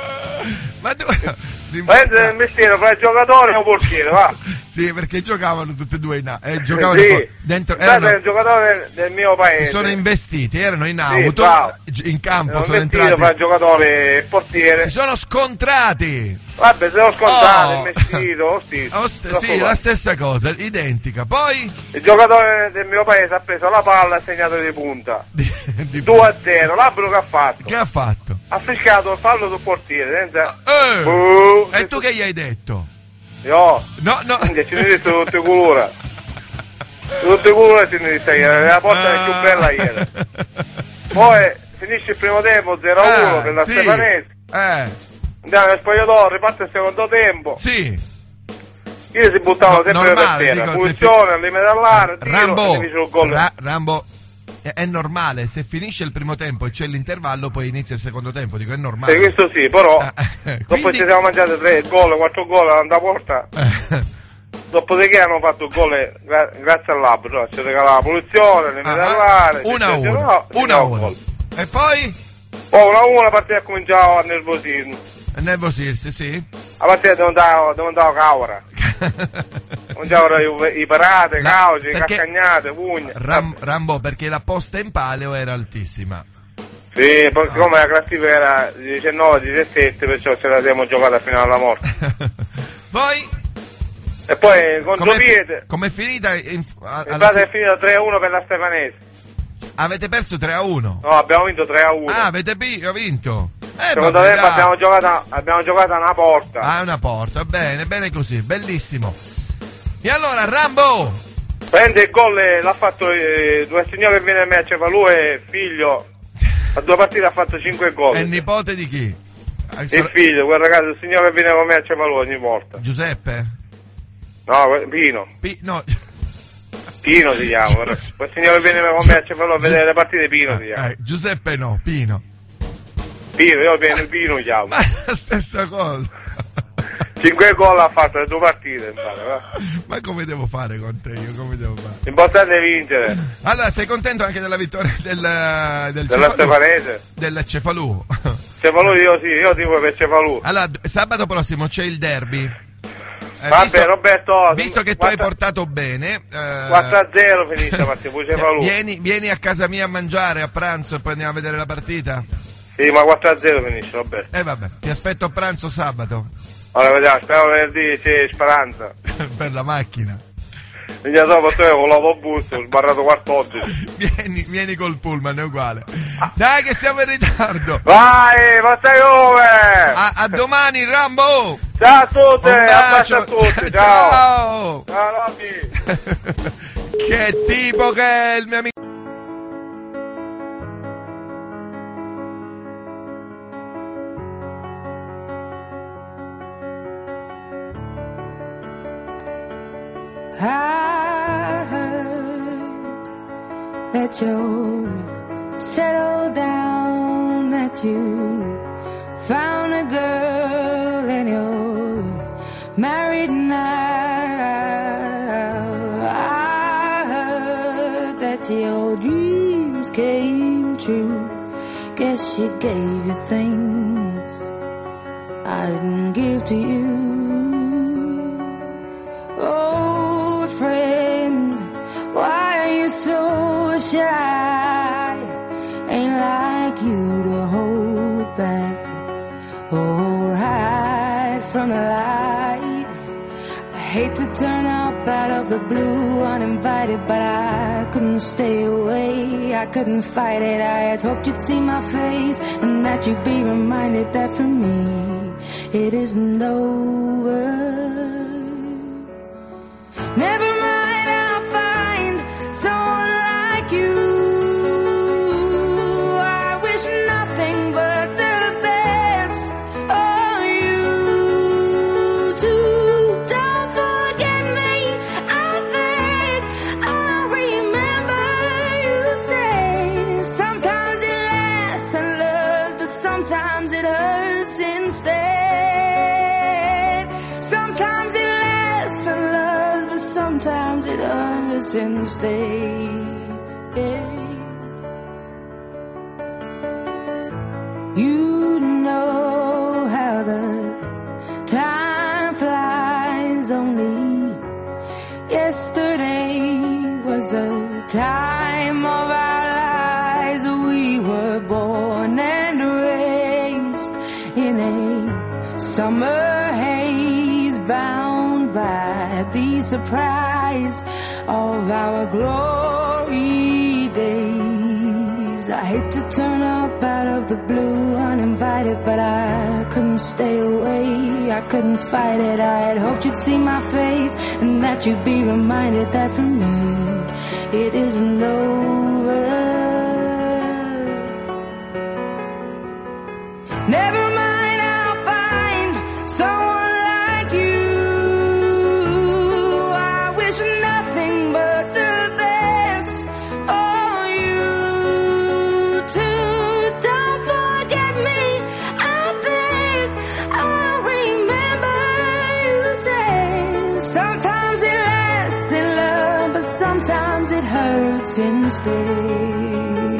Speaker 2: Ma tu...
Speaker 10: Prende il mestiere fra il giocatore e un portiere, va.
Speaker 2: Sì, perché giocavano tutte e due in a- eh, giocavano
Speaker 10: Sì.
Speaker 2: co- dentro,
Speaker 10: Guarda,
Speaker 2: erano,
Speaker 10: il giocatore del mio paese.
Speaker 2: si sono investiti, erano in
Speaker 10: Sì,
Speaker 2: auto,
Speaker 10: bravo.
Speaker 2: in campo
Speaker 10: Sono
Speaker 2: sono
Speaker 10: investito
Speaker 2: entrati,
Speaker 10: fra il giocatore e il portiere.
Speaker 2: si sono scontrati.
Speaker 10: Vabbè, se lo scontato,
Speaker 2: Oh.
Speaker 10: il vestito, lo stesso.
Speaker 2: Oh, st-
Speaker 10: Troppo
Speaker 2: sì,
Speaker 10: male.
Speaker 2: la stessa cosa, identica. Poi
Speaker 10: Il giocatore del mio paese ha preso la palla e ha segnato di punta.
Speaker 2: di- di-
Speaker 10: due a zero, l'arbitro che ha fatto?
Speaker 2: che ha fatto?
Speaker 10: Ha fischiato il fallo sul portiere, senza...
Speaker 2: Eh,
Speaker 10: Uh,
Speaker 2: e tu che gli hai detto?
Speaker 10: Io,
Speaker 2: No, no.
Speaker 10: che ci ne detto tutte colore. Tutte colore ci ne detto ieri, la porta è più bella ieri. Poi finisce il primo tempo zero a uno
Speaker 2: Eh,
Speaker 10: per la
Speaker 2: sì.
Speaker 10: Stefanese.
Speaker 2: Eh,
Speaker 10: Andiamo nel spogliatoio, riparte il secondo tempo.
Speaker 2: sì.
Speaker 10: Io si buttavo
Speaker 2: No,
Speaker 10: sempre per
Speaker 2: normale,
Speaker 10: terra.
Speaker 2: dico, se
Speaker 10: Funzione, al limite dell'area, tiro,
Speaker 2: Rambo,
Speaker 10: e finisce il gol.
Speaker 2: Ra- Rambo, è, è normale, se finisce il primo tempo e c'è l'intervallo, poi inizia il secondo tempo, dico è normale.
Speaker 10: Sì, questo sì, però
Speaker 2: Eh,
Speaker 10: dopo
Speaker 2: quindi-
Speaker 10: ci siamo mangiati tre gol, quattro gol alla porta.
Speaker 2: Eh,
Speaker 10: Dopodiché hanno fatto il gol gra- grazie all'arbitro, ci regalava la punizione, le
Speaker 2: ah,
Speaker 10: medallare,
Speaker 2: uno a uno, uno a uno. E poi?
Speaker 10: Poi uno a uno la partita cominciava a nervosismo.
Speaker 2: Nervosirsi, sì.
Speaker 10: La partita diventava, diventava cavora. Cominciavano i, i parate,
Speaker 2: La-
Speaker 10: cauci,
Speaker 2: perché-
Speaker 10: caccagnate, pugne.
Speaker 2: Ram- Rambo, perché la posta in paleo era altissima.
Speaker 10: Sì, perché come la classifica era diciannove diciassette, perciò ce la siamo giocata fino alla morte.
Speaker 2: Poi?
Speaker 10: E poi contro
Speaker 2: Com'è,
Speaker 10: Piete,
Speaker 2: com'è finita? In, a-
Speaker 10: in
Speaker 2: alla
Speaker 10: pratica
Speaker 2: fi-
Speaker 10: è finita tre a uno per la Stefanese.
Speaker 2: avete perso tre a uno?
Speaker 10: No, abbiamo vinto tre a uno.
Speaker 2: Ah, avete pi- ho vinto. Eh,
Speaker 10: Secondo
Speaker 2: vabbè,
Speaker 10: me
Speaker 2: dai.
Speaker 10: abbiamo giocato, abbiamo giocato a una porta.
Speaker 2: Ah, è una porta, bene, bene così, bellissimo. E allora, Rambo!
Speaker 10: Prende il gol e l'ha fatto eh, due signore che viene a me a Cefalù e figlio. A due partite ha fatto cinque gol.
Speaker 2: È il nipote di chi? Ah,
Speaker 10: Il
Speaker 2: sor-
Speaker 10: figlio, quel ragazzo, il signore che viene con me a Cefalù ogni volta.
Speaker 2: Giuseppe?
Speaker 10: No, que- Pino.
Speaker 2: Pi- no.
Speaker 10: Pino si chiama. quel-
Speaker 2: Giuseppe.
Speaker 10: Quel signore che viene con me a Cefalù a vedere
Speaker 2: Gius-
Speaker 10: le partite, Pino si chiama.
Speaker 2: Eh, Giuseppe no, Pino.
Speaker 10: Pino, io viene Pino chiamo.
Speaker 2: Ma è la stessa cosa.
Speaker 10: cinque gol ha fatto le due partite, va.
Speaker 2: Ma come devo fare con te? Io come devo fare?
Speaker 10: L'importante è vincere.
Speaker 2: Allora, sei contento anche della vittoria del, del
Speaker 10: Della Stefanese?
Speaker 2: Del Cefalù.
Speaker 10: Cefalù, io sì, io tipo per Cefalù.
Speaker 2: Allora, sabato prossimo c'è il derby. Eh,
Speaker 10: Vabbè,
Speaker 2: visto,
Speaker 10: Roberto,
Speaker 2: visto che tu hai portato bene, eh,
Speaker 10: quattro a zero finisce la partita, poi Cefalù.
Speaker 2: Vieni, vieni a casa mia a mangiare a pranzo e poi andiamo a vedere la partita.
Speaker 10: Sì, ma quattro a zero finisce, vabbè.
Speaker 2: E eh, vabbè, ti aspetto a pranzo sabato.
Speaker 10: Allora, vediamo, spero venerdì c'è speranza.
Speaker 2: Per la macchina.
Speaker 10: Vigna dopo te con l'autobus, ho sbarrato quattordici.
Speaker 2: Vieni, vieni col pullman, è uguale. Dai che siamo in ritardo.
Speaker 10: Vai, ma stai come?
Speaker 2: A, a domani, Rambo.
Speaker 10: Ciao a tutti,
Speaker 2: un
Speaker 10: abbraccio
Speaker 2: bacio.
Speaker 10: a tutti,
Speaker 2: ciao.
Speaker 10: Ciao, ciao Robby.
Speaker 2: Che tipo che è il mio amico.
Speaker 4: I heard that you're settled down, that you found a girl and you're married now. I heard that your dreams came true. Guess she gave you things I didn't give to you. Old friend, why are you so shy? Ain't like you to hold back or hide from the light. I hate to turn up out of the blue uninvited, but I couldn't stay away, I couldn't fight it. I had hoped you'd see my face and that you'd be reminded that for me it isn't over. Never mind, I'll find someone like you. I wish nothing but the best for you too. Don't forget me, I think I remember you say sometimes it lasts and loves, but sometimes it hurts instead. Sometimes it lasts and loves, but sometimes it hurts instead. You know how the time flies. Only yesterday was the time of our lives. We were born and raised in a summer haze, bound by the surprise of our glory days. I hate to turn up out of the blue uninvited, but I couldn't stay away, I couldn't fight it. I had hoped you'd see my face and that you'd be reminded that for me it isn't over. Never mind, I'll find someone like you. I wish nothing but the best for you too. Don't forget me, I think I remember you say sometimes it lasts in love, but sometimes it hurts instead.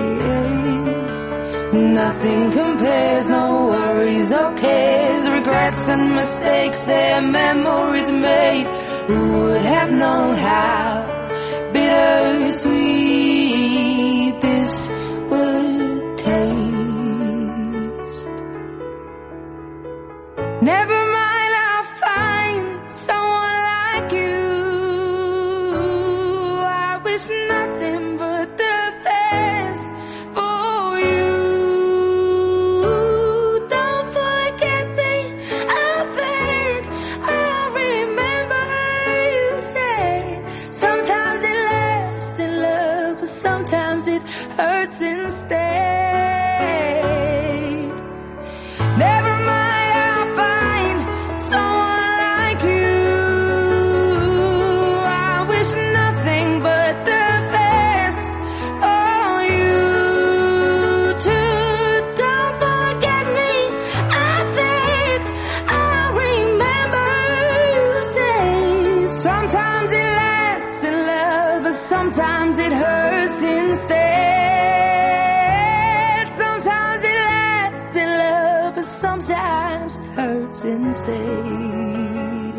Speaker 4: Nothing compares, no worries or cares, regrets and mistakes, their memories made. Who would have known how bittersweet this would taste? Never mind, I'll find someone like you. I wish nothing but the best for you. Don't forget me, I think I remember you say sometimes it lasts in love, but sometimes it hurts instead. Never mind, I'll find someone like you. I wish nothing but the best for you too. Don't forget me, I think I remember sometimes it hurts instead. Sometimes it lasts in love, but sometimes it hurts instead.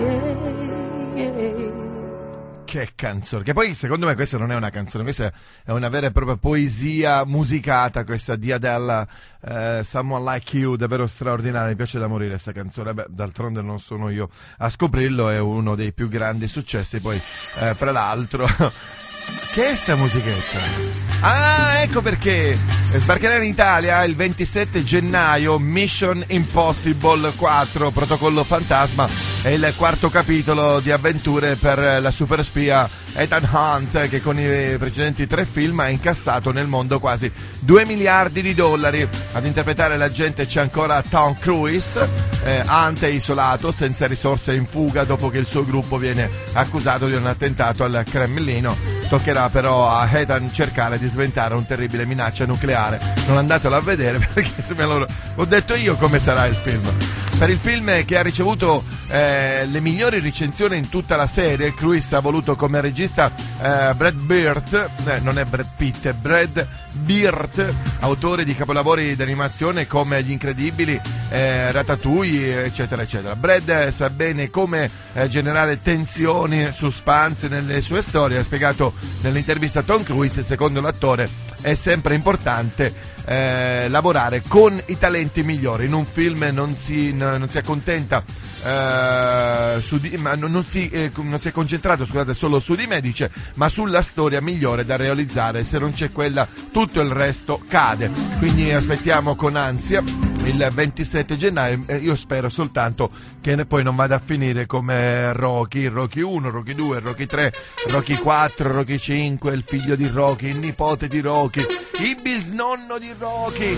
Speaker 2: Che canzone, che poi secondo me questa non è una canzone, questa è una vera e propria poesia musicata, questa di Adele, eh, Someone Like You, davvero straordinaria, mi piace da morire questa canzone. Beh, d'altronde non sono io a scoprirlo, è uno dei più grandi successi. Poi eh, fra l'altro che è sta musichetta? Ah, ecco perché sbarcherà in Italia il ventisette gennaio Mission Impossible quattro, Protocollo Fantasma, è il quarto capitolo di avventure per la super spia Ethan Hunt, che con i precedenti tre film ha incassato nel mondo quasi due miliardi di dollari. Ad interpretare l'agente c'è ancora Tom Cruise. eh, Hunt è isolato, senza risorse, in fuga dopo che il suo gruppo viene accusato di un attentato al Cremlino. Toccherà però a Ethan cercare di sventare un terribile minaccia nucleare. Non andatelo a vedere perché se me lo... ho detto io come sarà il film. Per il film che ha ricevuto eh, le migliori recensioni in tutta la serie, Cruise ha voluto come regista eh, Brad Bird, eh, non è Brad Pitt, è Brad Bird, autore di capolavori d'animazione come Gli Incredibili, eh, Ratatouille, eccetera, eccetera. Brad sa bene come eh, generare tensioni, suspense nelle sue storie. Ha spiegato nell'intervista a Tom Cruise, secondo l'attore è sempre importante eh, lavorare con i talenti migliori. In un film non si, non si accontenta eh, su di, ma non si, eh, non si è concentrato scusate, solo su di me, dice, ma sulla storia migliore da realizzare. Se non c'è quella, tutto il resto cade. Quindi aspettiamo con ansia il ventisette gennaio. Io spero soltanto che poi non vada a finire come Rocky, Rocky uno, Rocky due, Rocky tre, Rocky quattro, Rocky cinque, il figlio di Rocky, il nipote di Rocky, il bisnonno di Rocky.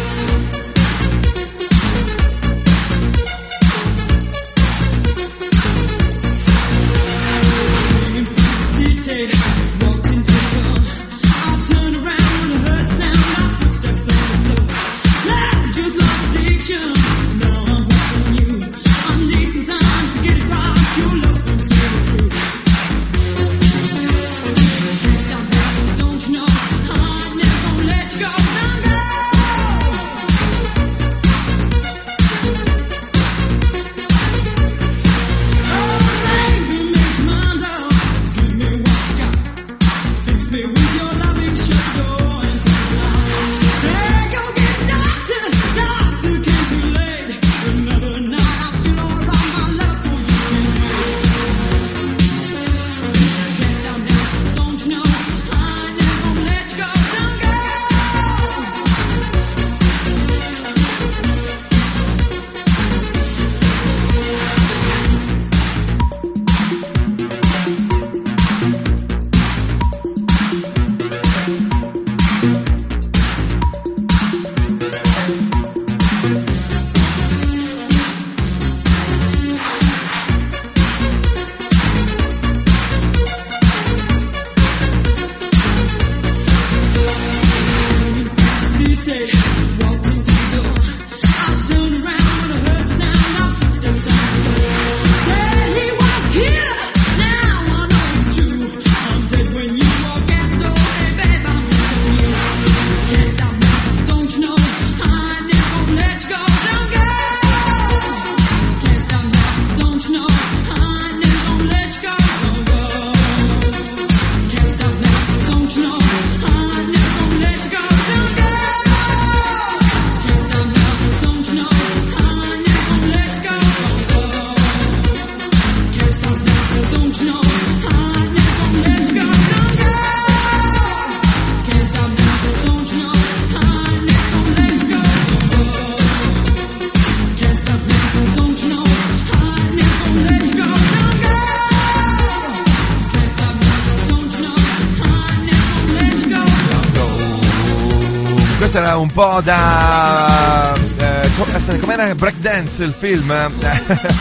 Speaker 2: Era un po' da eh, com'era Breakdance il film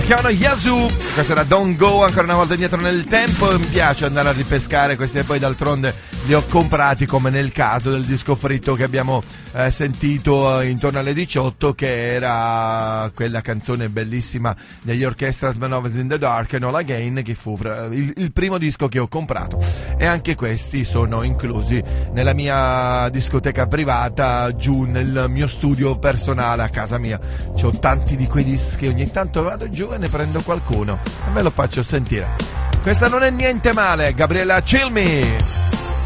Speaker 2: si chiamano Yazoo. Questa era Don't Go, ancora una volta indietro nel tempo. Mi piace andare a ripescare questi e poi d'altronde li ho comprati, come nel caso del disco fritto che abbiamo eh, sentito intorno alle diciotto, che era quella canzone bellissima degli Orchestras Manovers in the Dark and All Again, che fu il, il primo disco che ho comprato, e anche questi sono inclusi nella mia discoteca privata giù nel mio studio personale a casa mia. C'ho tanti di quei dischi, ogni tanto vado giù e ne prendo qualcuno e me lo faccio sentire. Questa non è niente male, Gabriella Cilmi.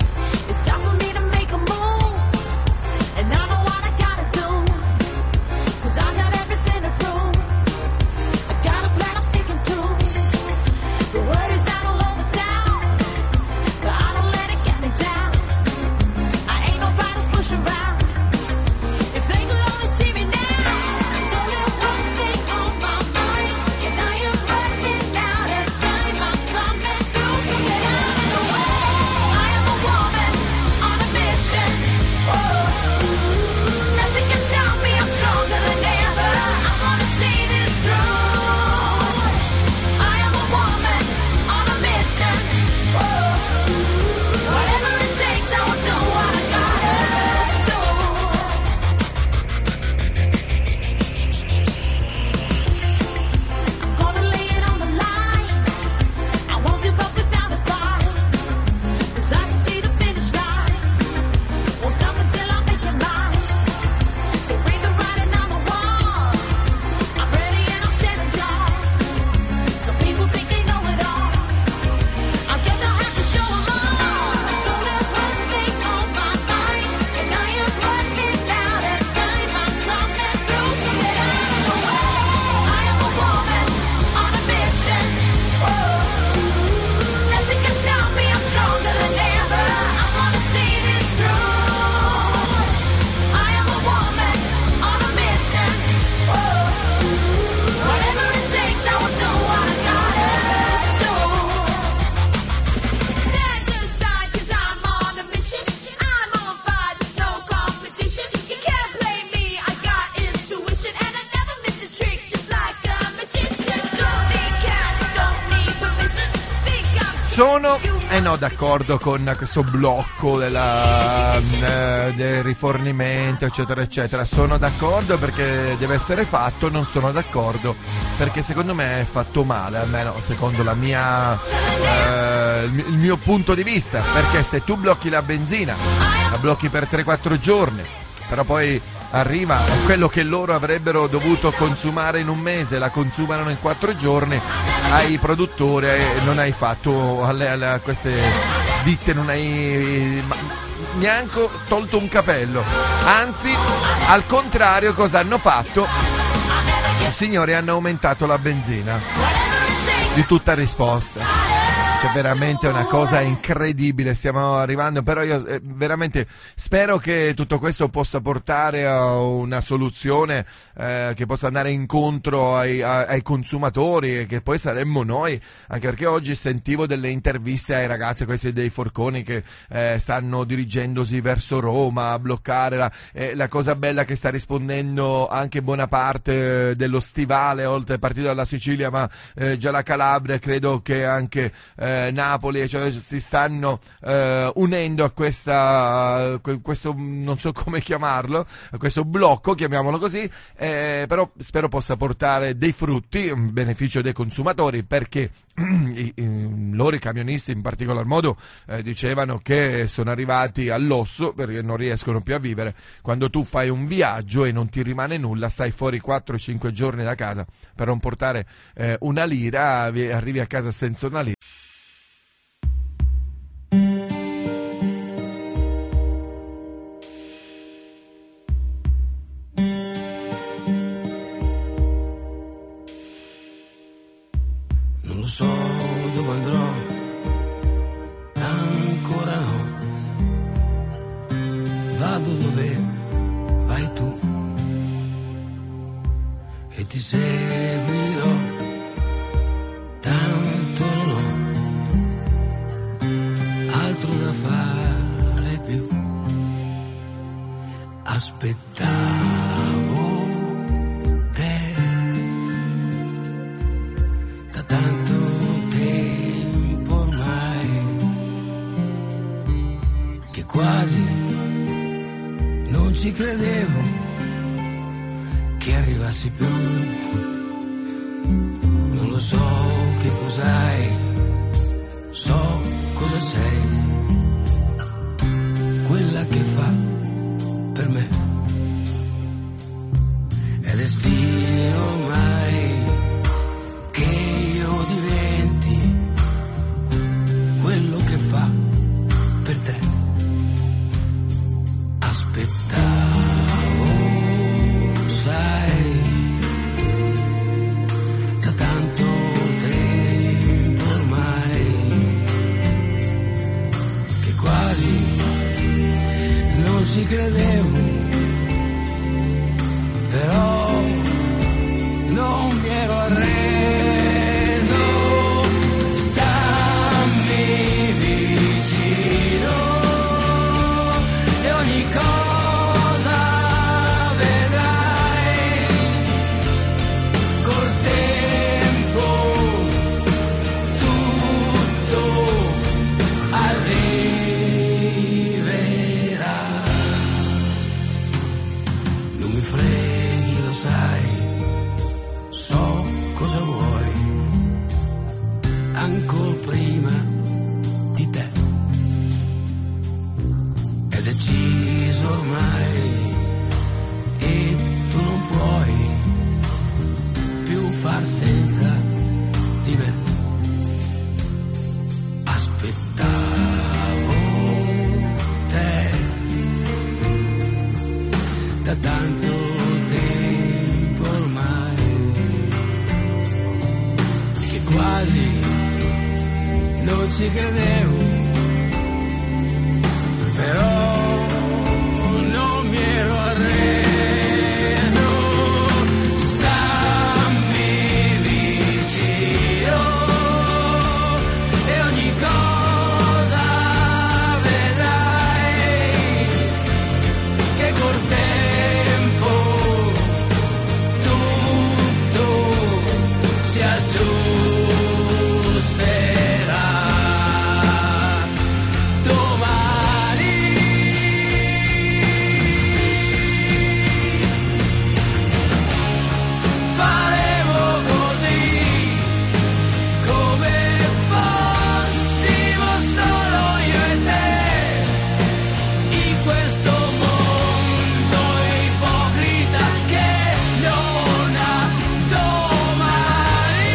Speaker 2: Sono eh no d'accordo con questo blocco della, eh, del rifornimento eccetera eccetera. Sono d'accordo perché deve essere fatto, non sono d'accordo perché secondo me è fatto male, almeno secondo la mia eh, il mio punto di vista, perché se tu blocchi la benzina, la blocchi per tre quattro giorni, però poi arriva quello che loro avrebbero dovuto consumare in un mese, la consumano in quattro giorni, ai produttori e non hai fatto alle, alle, a queste ditte non hai neanche tolto un capello, anzi al contrario cosa hanno fatto? I signori hanno aumentato la benzina di tutta risposta. C'è veramente una cosa incredibile, stiamo arrivando, però io eh, veramente spero che tutto questo possa portare a una soluzione eh, che possa andare incontro ai, a, ai consumatori, e che poi saremmo noi, anche perché oggi sentivo delle interviste ai ragazzi, questi dei forconi che eh, stanno dirigendosi verso Roma a bloccare la, eh, la cosa bella che sta rispondendo anche buona parte dello stivale, oltre partito dalla Sicilia ma eh, già la Calabria, credo che anche eh, Eh, Napoli, cioè si stanno eh, unendo a questa uh, questo non so come chiamarlo, a questo blocco, chiamiamolo così, eh, però spero possa portare dei frutti, un beneficio dei consumatori, perché i, i, loro i camionisti in particolar modo eh, dicevano che sono arrivati all'osso perché non riescono più a vivere. Quando tu fai un viaggio e non ti rimane nulla, stai fuori quattro cinque giorni da casa per non portare eh, una lira, arrivi a casa senza una lira.
Speaker 6: Non so dove andrò, ancora no. Vado dove vai tu e ti seguirò, tanto non ho altro da fare più. Aspettavo te che quasi non ci credevo che arrivassi più. Non lo so che cos'hai, so cosa sei, quella che fa per me. È destino ormai che io diventi quello che fa per te. Aspettavo, sai, da tanto tempo ormai, che quasi non ci credevo, però non mi ero arreso. Stammi vicino e ogni cosa vedrai, col tempo tutto arriverà. Non mi freghi, lo sai, so cosa vuoi, ancora prima di te. È deciso ormai e tu non puoi più far senza di me. Aspettavo te da tanto tempo ormai, che quasi non ci credevo, però non mi ero arreso. Stammi vicino e ogni cosa vedrai, che col tempo tutto si aggiusterà. Domani faremo così, come fossimo solo io e te, in questo mondo ipocrita che non ha domani.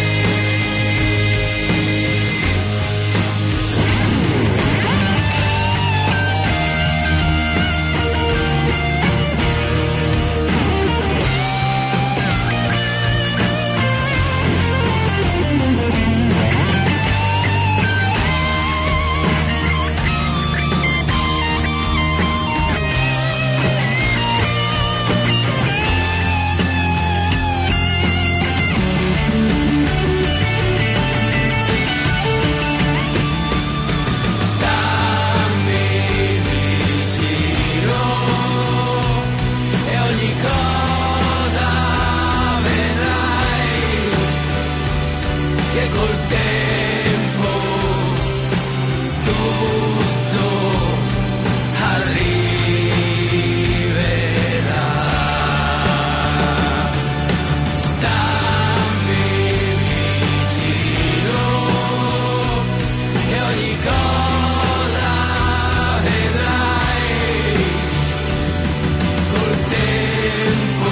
Speaker 6: Stammi vicino e ogni cosa vedrai, che col tempo tutto arriverà. Stammi vicino e ogni cosa vedrai, col tempo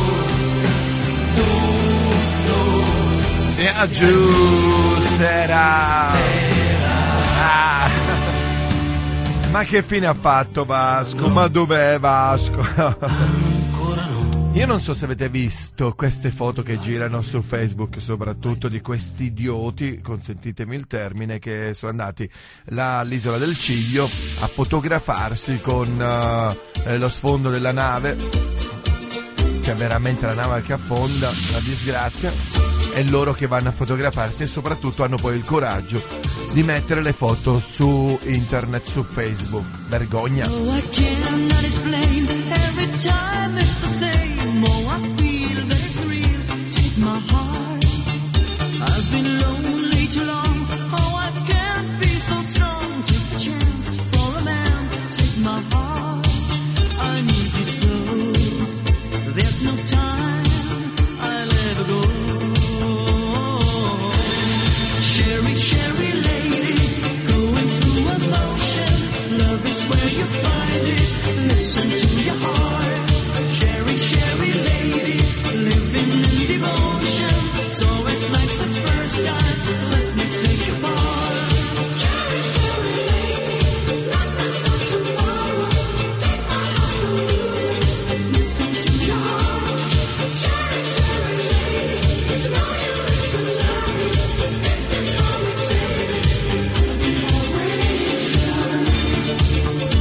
Speaker 6: tutto
Speaker 2: Si aggiusterà. Ah. Ma che fine ha fatto Vasco? Ma dov'è Vasco?
Speaker 6: Ancora no.
Speaker 2: Io non so se avete visto queste foto che girano su Facebook, soprattutto di questi idioti, consentitemi il termine, che sono andati là all'isola del Ciglio a fotografarsi con uh, lo sfondo della nave, cioè veramente la nave che affonda, la disgrazia, e loro che vanno a fotografarsi, e soprattutto hanno poi il coraggio di mettere le foto su internet, su Facebook. Vergogna.
Speaker 11: Oh, I cannot explain. Every time it's the same. Oh, I feel that it's real. Take my heart. I've been lonely too long. Oh, I can't be so strong. Take the chance for romance. Take my heart. I need you so. There's no time, I'll ever go. Sherry, Sherry lady, going through emotion. Love is where you find it. Listen to your heart. Sherry, Sherry lady, living in devotion. It's always like the first time. Let me take you part. Sherry, Sherry lady, life is not tomorrow. Take my heart and lose it. Listen to your heart. Sherry, Sherry lady, to know you is to love you. If you know it, baby, I'll be always yours.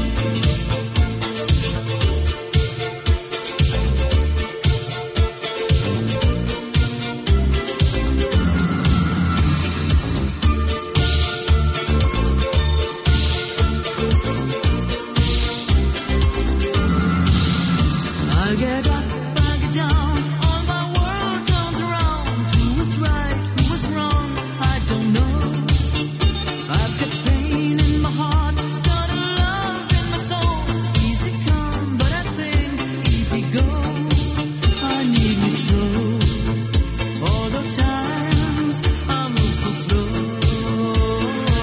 Speaker 11: I get up, I get down, all my world turns around. Who was right, who was wrong, I don't know. I've got pain in my heart, got a love in my soul. Easy come, but I think easy go. I need you so. All the times I move so slow.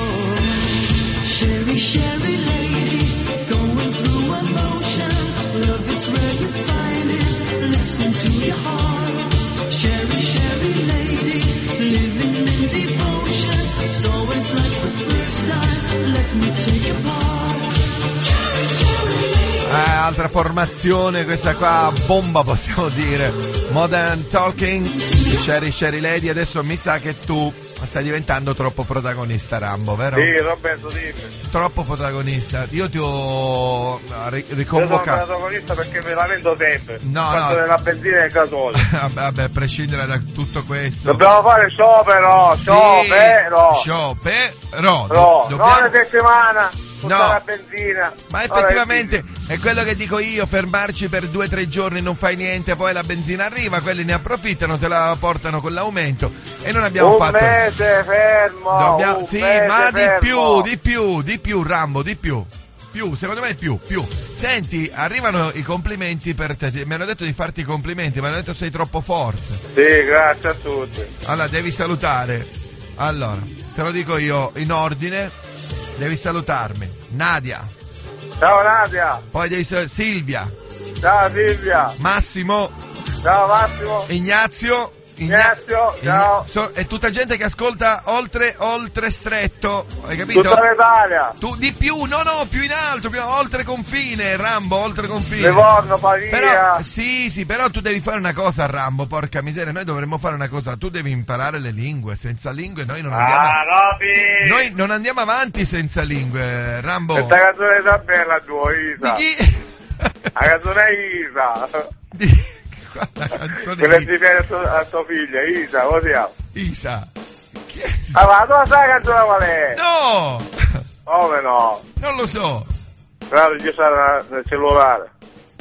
Speaker 11: Sherry, Sherry lady, going through emotion. Love is where you find it. Listen to your heart. Sherry, Sherry lady, living in devotion. It's always like the first time. Let me take you part. Sherry, Sherry lady.
Speaker 2: Eh, altra formazione, questa qua, bomba possiamo dire. Modern Talking di Sherry Sherry Lady. Adesso mi sa che tu stai diventando troppo protagonista, Rambo, vero?
Speaker 10: Sì, Roberto, dimmi.
Speaker 2: Troppo protagonista. Io ti ho ri-
Speaker 10: Io sono
Speaker 2: riconvocato.
Speaker 10: protagonista perché me la vendo sempre.
Speaker 2: No,
Speaker 10: Quanto
Speaker 2: no.
Speaker 10: della benzina e del gasolio.
Speaker 2: vabbè, vabbè, a prescindere da tutto questo.
Speaker 10: Dobbiamo fare sciopero,
Speaker 2: Sì,
Speaker 10: sciopero.
Speaker 2: sciopero.
Speaker 10: No,
Speaker 2: Do-
Speaker 10: non una settimana. Tutta
Speaker 2: No.
Speaker 10: la benzina.
Speaker 2: Ma
Speaker 10: Ora
Speaker 2: effettivamente è quello che dico io, fermarci per due o tre giorni, non fai niente, poi la benzina arriva, quelli ne approfittano, te la portano con l'aumento e non abbiamo
Speaker 10: un
Speaker 2: fatto...
Speaker 10: mese fermo.
Speaker 2: Dobbiamo-
Speaker 10: un
Speaker 2: sì,
Speaker 10: mese
Speaker 2: ma di
Speaker 10: fermo.
Speaker 2: più, di più, di più, Rambo, di più. Più, secondo me più, più. Senti, arrivano i complimenti per te, mi hanno detto di farti i complimenti, mi hanno detto sei troppo forte.
Speaker 10: Sì, grazie a tutti.
Speaker 2: Allora, devi salutare. Allora, te lo dico io in ordine, devi salutarmi. Nadia,
Speaker 10: Ciao Nadia.
Speaker 2: poi devi salutare Silvia,
Speaker 10: Ciao Silvia.
Speaker 2: Massimo,
Speaker 10: Ciao Massimo.
Speaker 2: Ignazio,
Speaker 10: Ignazio, ciao.
Speaker 2: So- è tutta gente che ascolta oltre, oltre stretto, hai capito?
Speaker 10: Tutta l'Italia.
Speaker 2: Tu di più, no no, più in alto, più oltre confine, Rambo, oltre confine.
Speaker 10: Livorno, Pavia.
Speaker 2: Però, sì, sì, però tu devi fare una cosa, Rambo, porca miseria, noi dovremmo fare una cosa, tu devi imparare le lingue, senza lingue noi non andiamo,
Speaker 10: Ah, Roby.
Speaker 2: noi non andiamo avanti senza lingue, Rambo.
Speaker 10: Questa canzone è bella tua, Isa.
Speaker 2: Di chi?
Speaker 10: La canzone è Isa.
Speaker 2: Di... La canzone
Speaker 10: Quella
Speaker 2: di
Speaker 10: ti piace a, tua- a tua figlia, Isa, come si chiama?
Speaker 2: Isa. Chi è?
Speaker 10: Ah, ma tu sai la canzone qual è?
Speaker 2: No!
Speaker 10: Come no?
Speaker 2: Non lo so.
Speaker 10: Guarda, io sarò nel cellulare.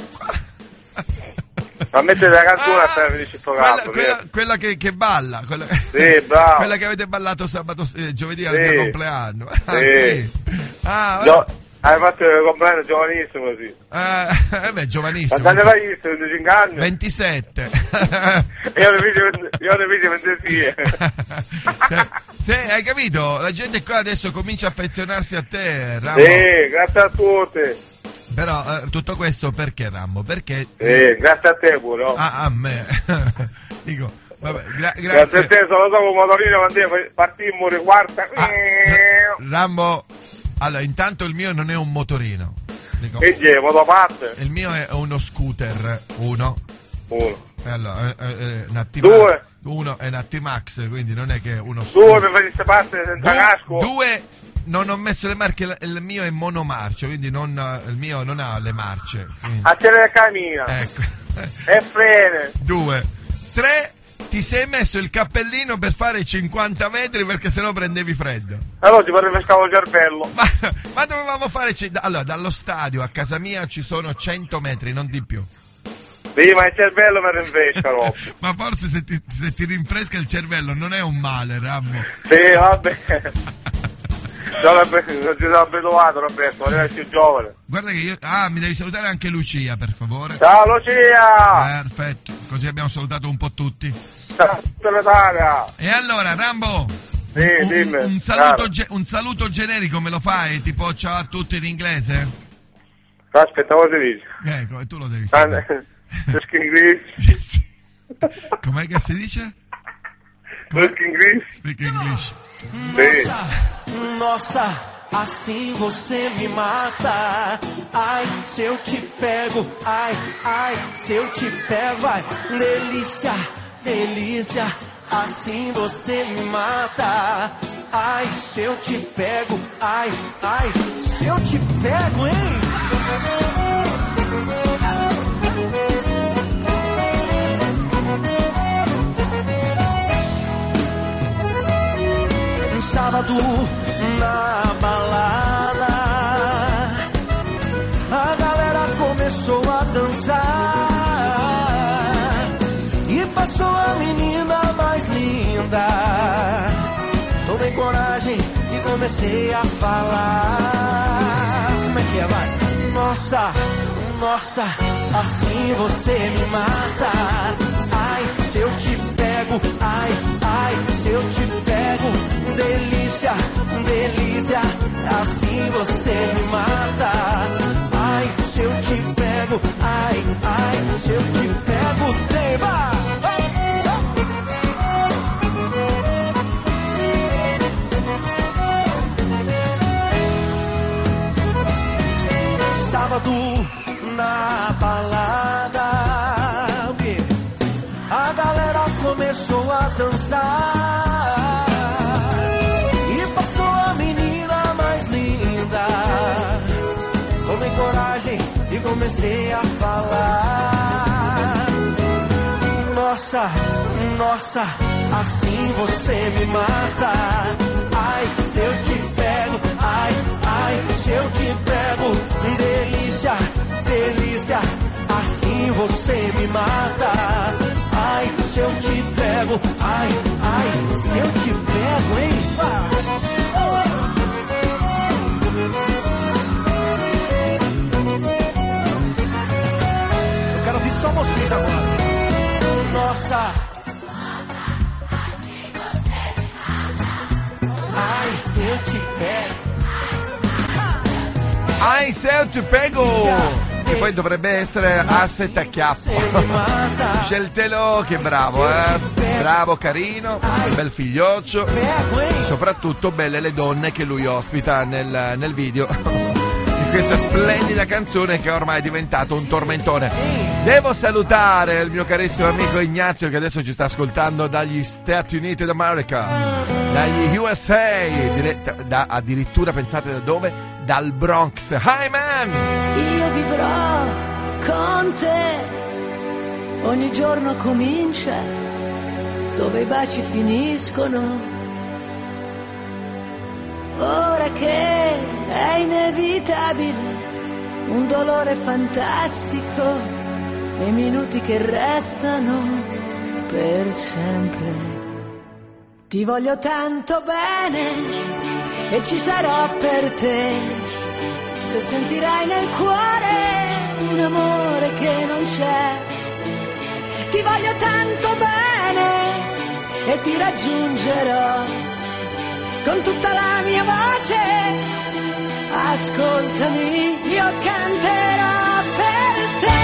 Speaker 10: Ma mettete la canzone
Speaker 2: Ah,
Speaker 10: per venirci il
Speaker 2: quella,
Speaker 10: programma.
Speaker 2: quella, quella che, che balla, quella,
Speaker 10: Sì, bravo.
Speaker 2: quella che avete ballato sabato, eh, giovedì al
Speaker 10: Sì.
Speaker 2: mio compleanno. Ah,
Speaker 10: Sì.
Speaker 2: sì. Ah,
Speaker 10: No, hai fatto il compleanno giovanissimo così.
Speaker 2: eh, eh, beh, giovanissimo.
Speaker 10: Quanti anni hai visto? venticinque anni?
Speaker 2: ventisette.
Speaker 10: Io ne video, io ne video ventisei.
Speaker 2: Se, hai capito? La gente qua adesso comincia a affezionarsi a te, Rambo.
Speaker 10: Sì, grazie a tutti.
Speaker 2: Però eh, tutto questo perché, Rambo? Perché...
Speaker 10: Sì, grazie a te pure. Oh.
Speaker 2: Ah, a me. Dico, vabbè, gra-
Speaker 10: Grazie a
Speaker 2: grazie.
Speaker 10: te, sono dopo un motorino quando partimmo quarta.
Speaker 2: Ah, Rambo, allora, intanto il mio non è un motorino. Dico,
Speaker 10: E c'è, motoparte?
Speaker 2: il mio è uno scooter, uno.
Speaker 10: Uno.
Speaker 2: E allora, è, è un T-Max.
Speaker 10: Due.
Speaker 2: Uno è un T-Max, quindi non è che è uno
Speaker 10: Due
Speaker 2: scooter.
Speaker 10: mi faceste parte senza casco?
Speaker 2: Due, non ho messo le marche, il- il mio è monomarcia, quindi non, il mio non ha le marce. quindi-
Speaker 10: A te ne cammina.
Speaker 2: Ecco.
Speaker 10: E frene.
Speaker 2: Due. Tre, ti sei messo il cappellino per fare i cinquanta metri perché sennò prendevi freddo.
Speaker 10: Allora ti vorrei pescare il cervello.
Speaker 2: Ma, ma dovevamo fare... ci- Allora, dallo stadio a casa mia ci sono cento metri, non di più.
Speaker 10: Sì, ma il cervello mi rinfresca, Rob.
Speaker 2: Ma forse se ti, se ti rinfresca il cervello non è un male, Rambo.
Speaker 10: Sì, vabbè. non ci sono abituato, Roberto, non è più giovane.
Speaker 2: Guarda che io... Ah, mi devi salutare anche Lucia, per favore.
Speaker 10: Ciao Lucia!
Speaker 2: Perfetto, così abbiamo salutato un po' tutti.
Speaker 10: Ciao tutta l'Italia!
Speaker 2: E allora, Rambo,
Speaker 10: sì,
Speaker 2: un,
Speaker 10: dimmi,
Speaker 2: un, un, saluto ge- un saluto generico me lo fai? Tipo ciao a tutti in inglese?
Speaker 10: Aspetta, cosa ti dici?
Speaker 2: Ecco, tu lo devi sapere.
Speaker 10: Speak English?
Speaker 2: Sì, sì. Com'è che si dice?
Speaker 10: Speak English?
Speaker 2: Speak English.
Speaker 7: Nossa, nossa, assim você me mata. Ai, se eu te pego, ai, ai, se eu te pego, ai, delícia, delícia, assim você me mata. Ai, se eu te pego, ai, ai, se eu te pego, hein? Sábado na balada, a galera começou a dançar e passou a menina mais linda. Tomei coragem e comecei a falar. Como é que é, vai? Nossa, nossa, assim você me mata. Ai, se eu te pego, ai, ai, se eu te pego. Delícia, delícia, assim você me mata. Ai, se eu te pego, ai, ai, se eu te pego, tema. Sábado na balada, a galera começou a dançar. Tomei coragem e comecei a falar. Nossa, nossa, assim você me mata. Ai, se eu te pego, ai, ai, se eu te pego. Delícia, delícia, assim você me mata. Ai, se eu te pego, ai, ai, se eu te pego, hein? Só vocês agora. Nossa. Ai, se eu te pego.
Speaker 2: Ai, se eu te pego. Che poi dovrebbe essere asset a chiappo. Sceltelo, che bravo, eh. Bravo, carino, bel figlioccio. Soprattutto belle le donne che lui ospita nel, nel video. Questa splendida canzone che ormai è diventato un tormentone. Devo salutare il mio carissimo amico Ignazio che adesso ci sta ascoltando dagli Stati Uniti d'America, dagli U S A, diretta, da, addirittura pensate da dove? Dal Bronx. Hi man!
Speaker 4: Io vivrò con te, ogni giorno comincia, dove i baci finiscono. Ora che è inevitabile, un dolore fantastico, nei minuti che restano per sempre. Ti voglio tanto bene e ci sarò per te, se sentirai nel cuore un amore che non c'è. Ti voglio tanto bene e ti raggiungerò con tutta la mia voce. Ascoltami, io canterò per te.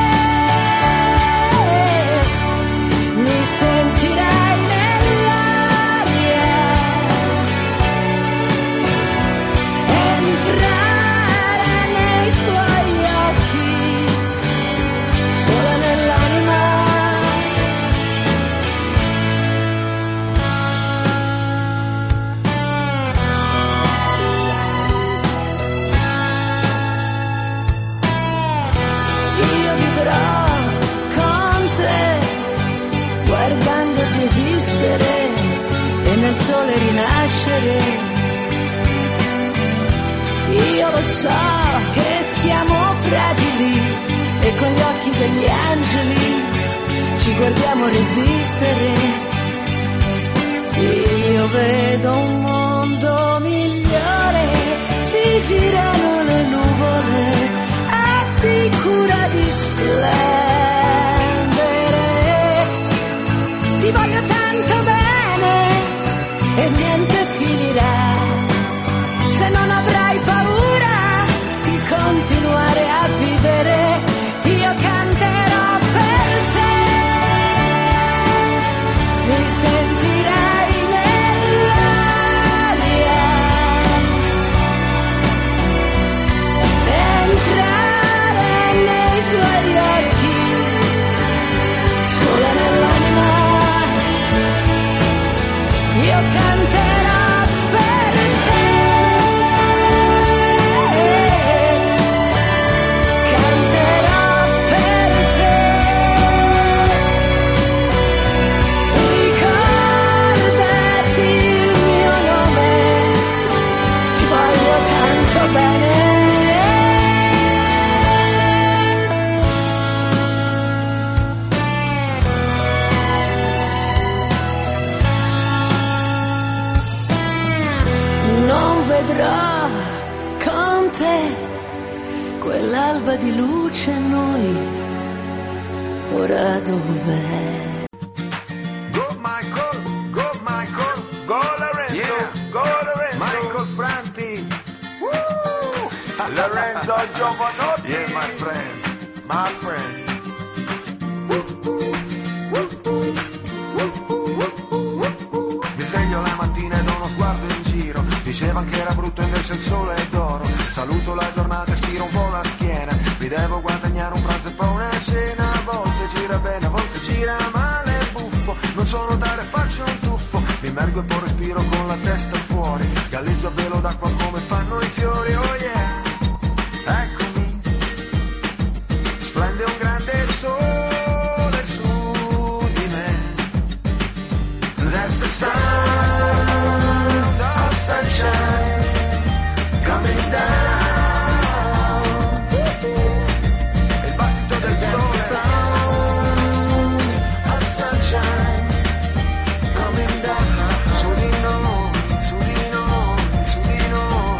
Speaker 4: Mi sentirai nell'aria, entrare nei tuoi occhi, solo nell'anima. Guardandoti esistere e nel sole rinascere. Io lo so che siamo fragili e con gli occhi degli angeli ci guardiamo resistere. Io vedo un mondo migliore ti girano le nuvole e ti cura di splendere. Ti voglio tanto bene e niente finirà se non avrai paura di continuare a vivere. Io canterò per te, mi sentirai nell'aria, entrare nei tuoi occhi, sole nell'anima. Io canterò per te, canterò per te. Ricordati il mio nome, ti voglio tanto bene. Non vedrò con te quell'alba di luce, noi ora dov'è?
Speaker 12: Go Michael, go Michael, go Lorenzo, yeah. Go Lorenzo, Michael Franti, woo! Lorenzo Giovanotti, yeah, my friend, my friend. Mi sveglio la mattina e do uno sguardo in giro, dicevano che era brutto invece il sole è d'oro, saluto la giornata e stiro un po' la schiena, mi devo guadagnare un pranzo e poi una cena, a volte gira bene, a volte gira male, buffo, non so nuotare, faccio un tuffo, mi immergo e poi respiro con la testa fuori, galleggio a velo d'acqua come fanno i fiori, oh yeah, eccomi, splende un grande sole su di me, that's the sound of sunshine coming down. Il battito del sole, sound of sunshine coming down. Su di noi, su di noi, su di noi.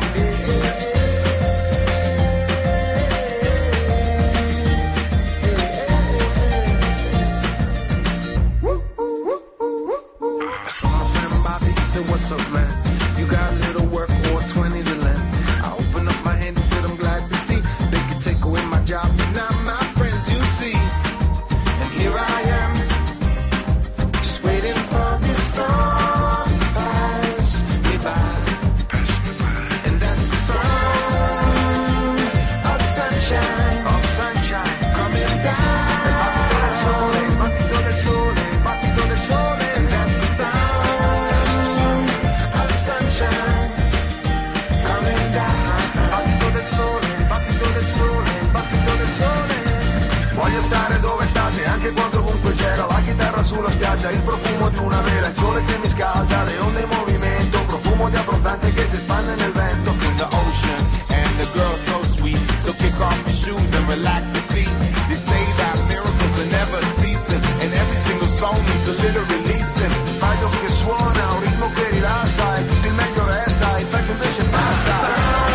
Speaker 12: Sono fermati, say what's up man, you got a little work or twenty to lend. I open up my hand and said I'm glad to see they could take away my job, but not my friends, you see. And here I am, just waiting for this storm to pass me by. And that's the sound of sunshine, of sunshine coming down. Il battito del sole, il battito del sole, il battito del sole. And that's the sound of sunshine coming down. Il battito del sole, il battito del sole, il battito del sole. Voglio stare dove state, anche quando ovunque c'era la chitarra sulla spiaggia, il profumo di una vela, il sole che mi scalda, le onde in movimento, profumo di abbronzante che si espande nel vento.
Speaker 13: In the ocean, and the girl so sweet, so kick off your shoes and relax your feet. They say that miracles are never ceasing, and every single song needs a little releasing.
Speaker 12: Sbaglio che suona, un ritmo che rilassa, e tutto il meglio resta, il peggio invece passa.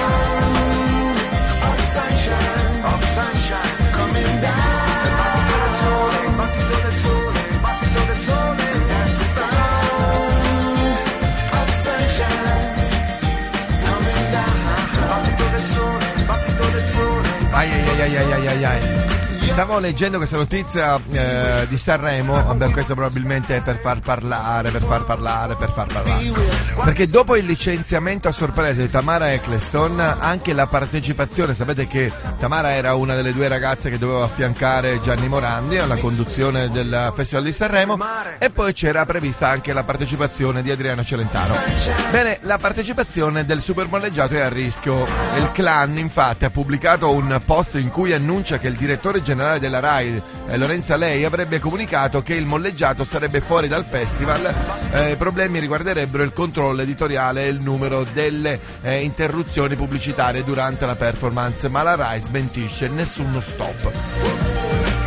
Speaker 13: Of sunshine,
Speaker 12: Of sunshine coming down. Il battito del sole, il battito del sole, il battito del sole.
Speaker 13: that's the sound of sunshine coming down.
Speaker 12: Il battito del sole, il battito del sole.
Speaker 2: Ai ai ai ai ai ai ai. Stavo leggendo questa notizia eh, di Sanremo, vabbè, questo probabilmente è per far parlare, per far parlare, per far parlare. Perché dopo il licenziamento a sorpresa di Tamara Eccleston, anche la partecipazione, sapete che Tamara era una delle due ragazze che doveva affiancare Gianni Morandi alla conduzione del Festival di Sanremo, e poi c'era prevista anche la partecipazione di Adriano Celentano. Bene, la partecipazione del supermolleggiato è a rischio. Il Clan infatti ha pubblicato un post in cui annuncia che il direttore generale della Rai, eh, Lorenza Lei, avrebbe comunicato che il molleggiato sarebbe fuori dal festival. Eh, problemi riguarderebbero il controllo editoriale e il numero delle eh, interruzioni pubblicitarie durante la performance, ma la Rai smentisce nessuno stop.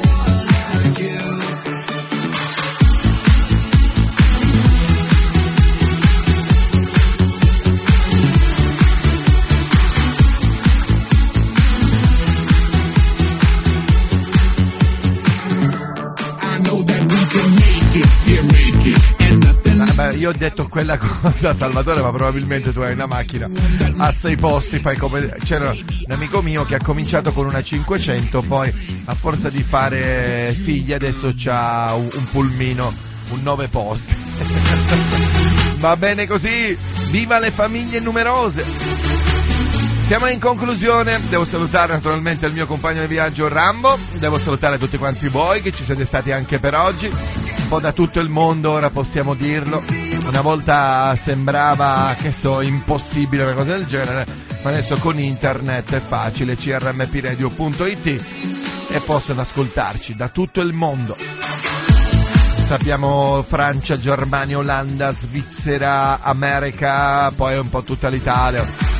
Speaker 2: Io ho detto quella cosa, Salvatore, ma probabilmente tu hai una macchina a sei posti, fai come... C'era un amico mio che ha cominciato con una cinquecento, poi a forza di fare figli adesso c'ha un, un pulmino, un nove posti. Va bene così, viva le famiglie numerose! Siamo in conclusione, devo salutare naturalmente il mio compagno di viaggio Rambo, devo salutare tutti quanti voi che ci siete stati anche per oggi, un po' da tutto il mondo, ora possiamo dirlo. Una volta sembrava, che so, impossibile una cosa del genere, ma adesso con internet è facile, c r m p radio punto i t, e possono ascoltarci da tutto il mondo. Sappiamo Francia, Germania, Olanda, Svizzera, America, poi un po' tutta l'Italia.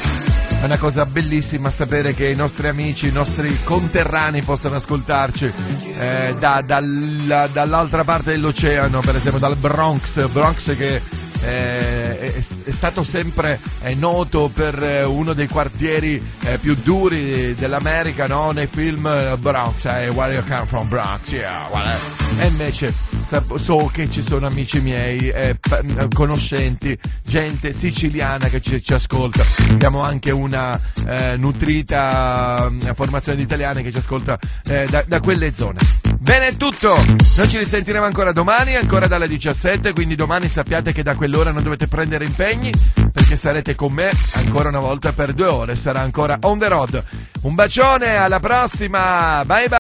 Speaker 2: È una cosa bellissima sapere che i nostri amici, i nostri conterranei possano ascoltarci eh, da, dalla, dall'altra parte dell'oceano, per esempio dal Bronx, Bronx che eh, è, è stato sempre è noto per eh, uno dei quartieri eh, più duri dell'America, no? Nei film eh, Bronx, eh, Where you come from, Bronx, yeah, well, eh. E invece so che ci sono amici miei, eh, conoscenti, gente siciliana che ci, ci ascolta. Abbiamo anche una eh, nutrita eh, formazione di italiani che ci ascolta eh, da, da quelle zone. Bene, è tutto. Noi ci risentiremo ancora domani, ancora dalle diciassette, quindi domani sappiate che da quell'ora non dovete prendere impegni, perché sarete con me ancora una volta per due ore, sarà ancora on the road. Un bacione, alla prossima, bye bye.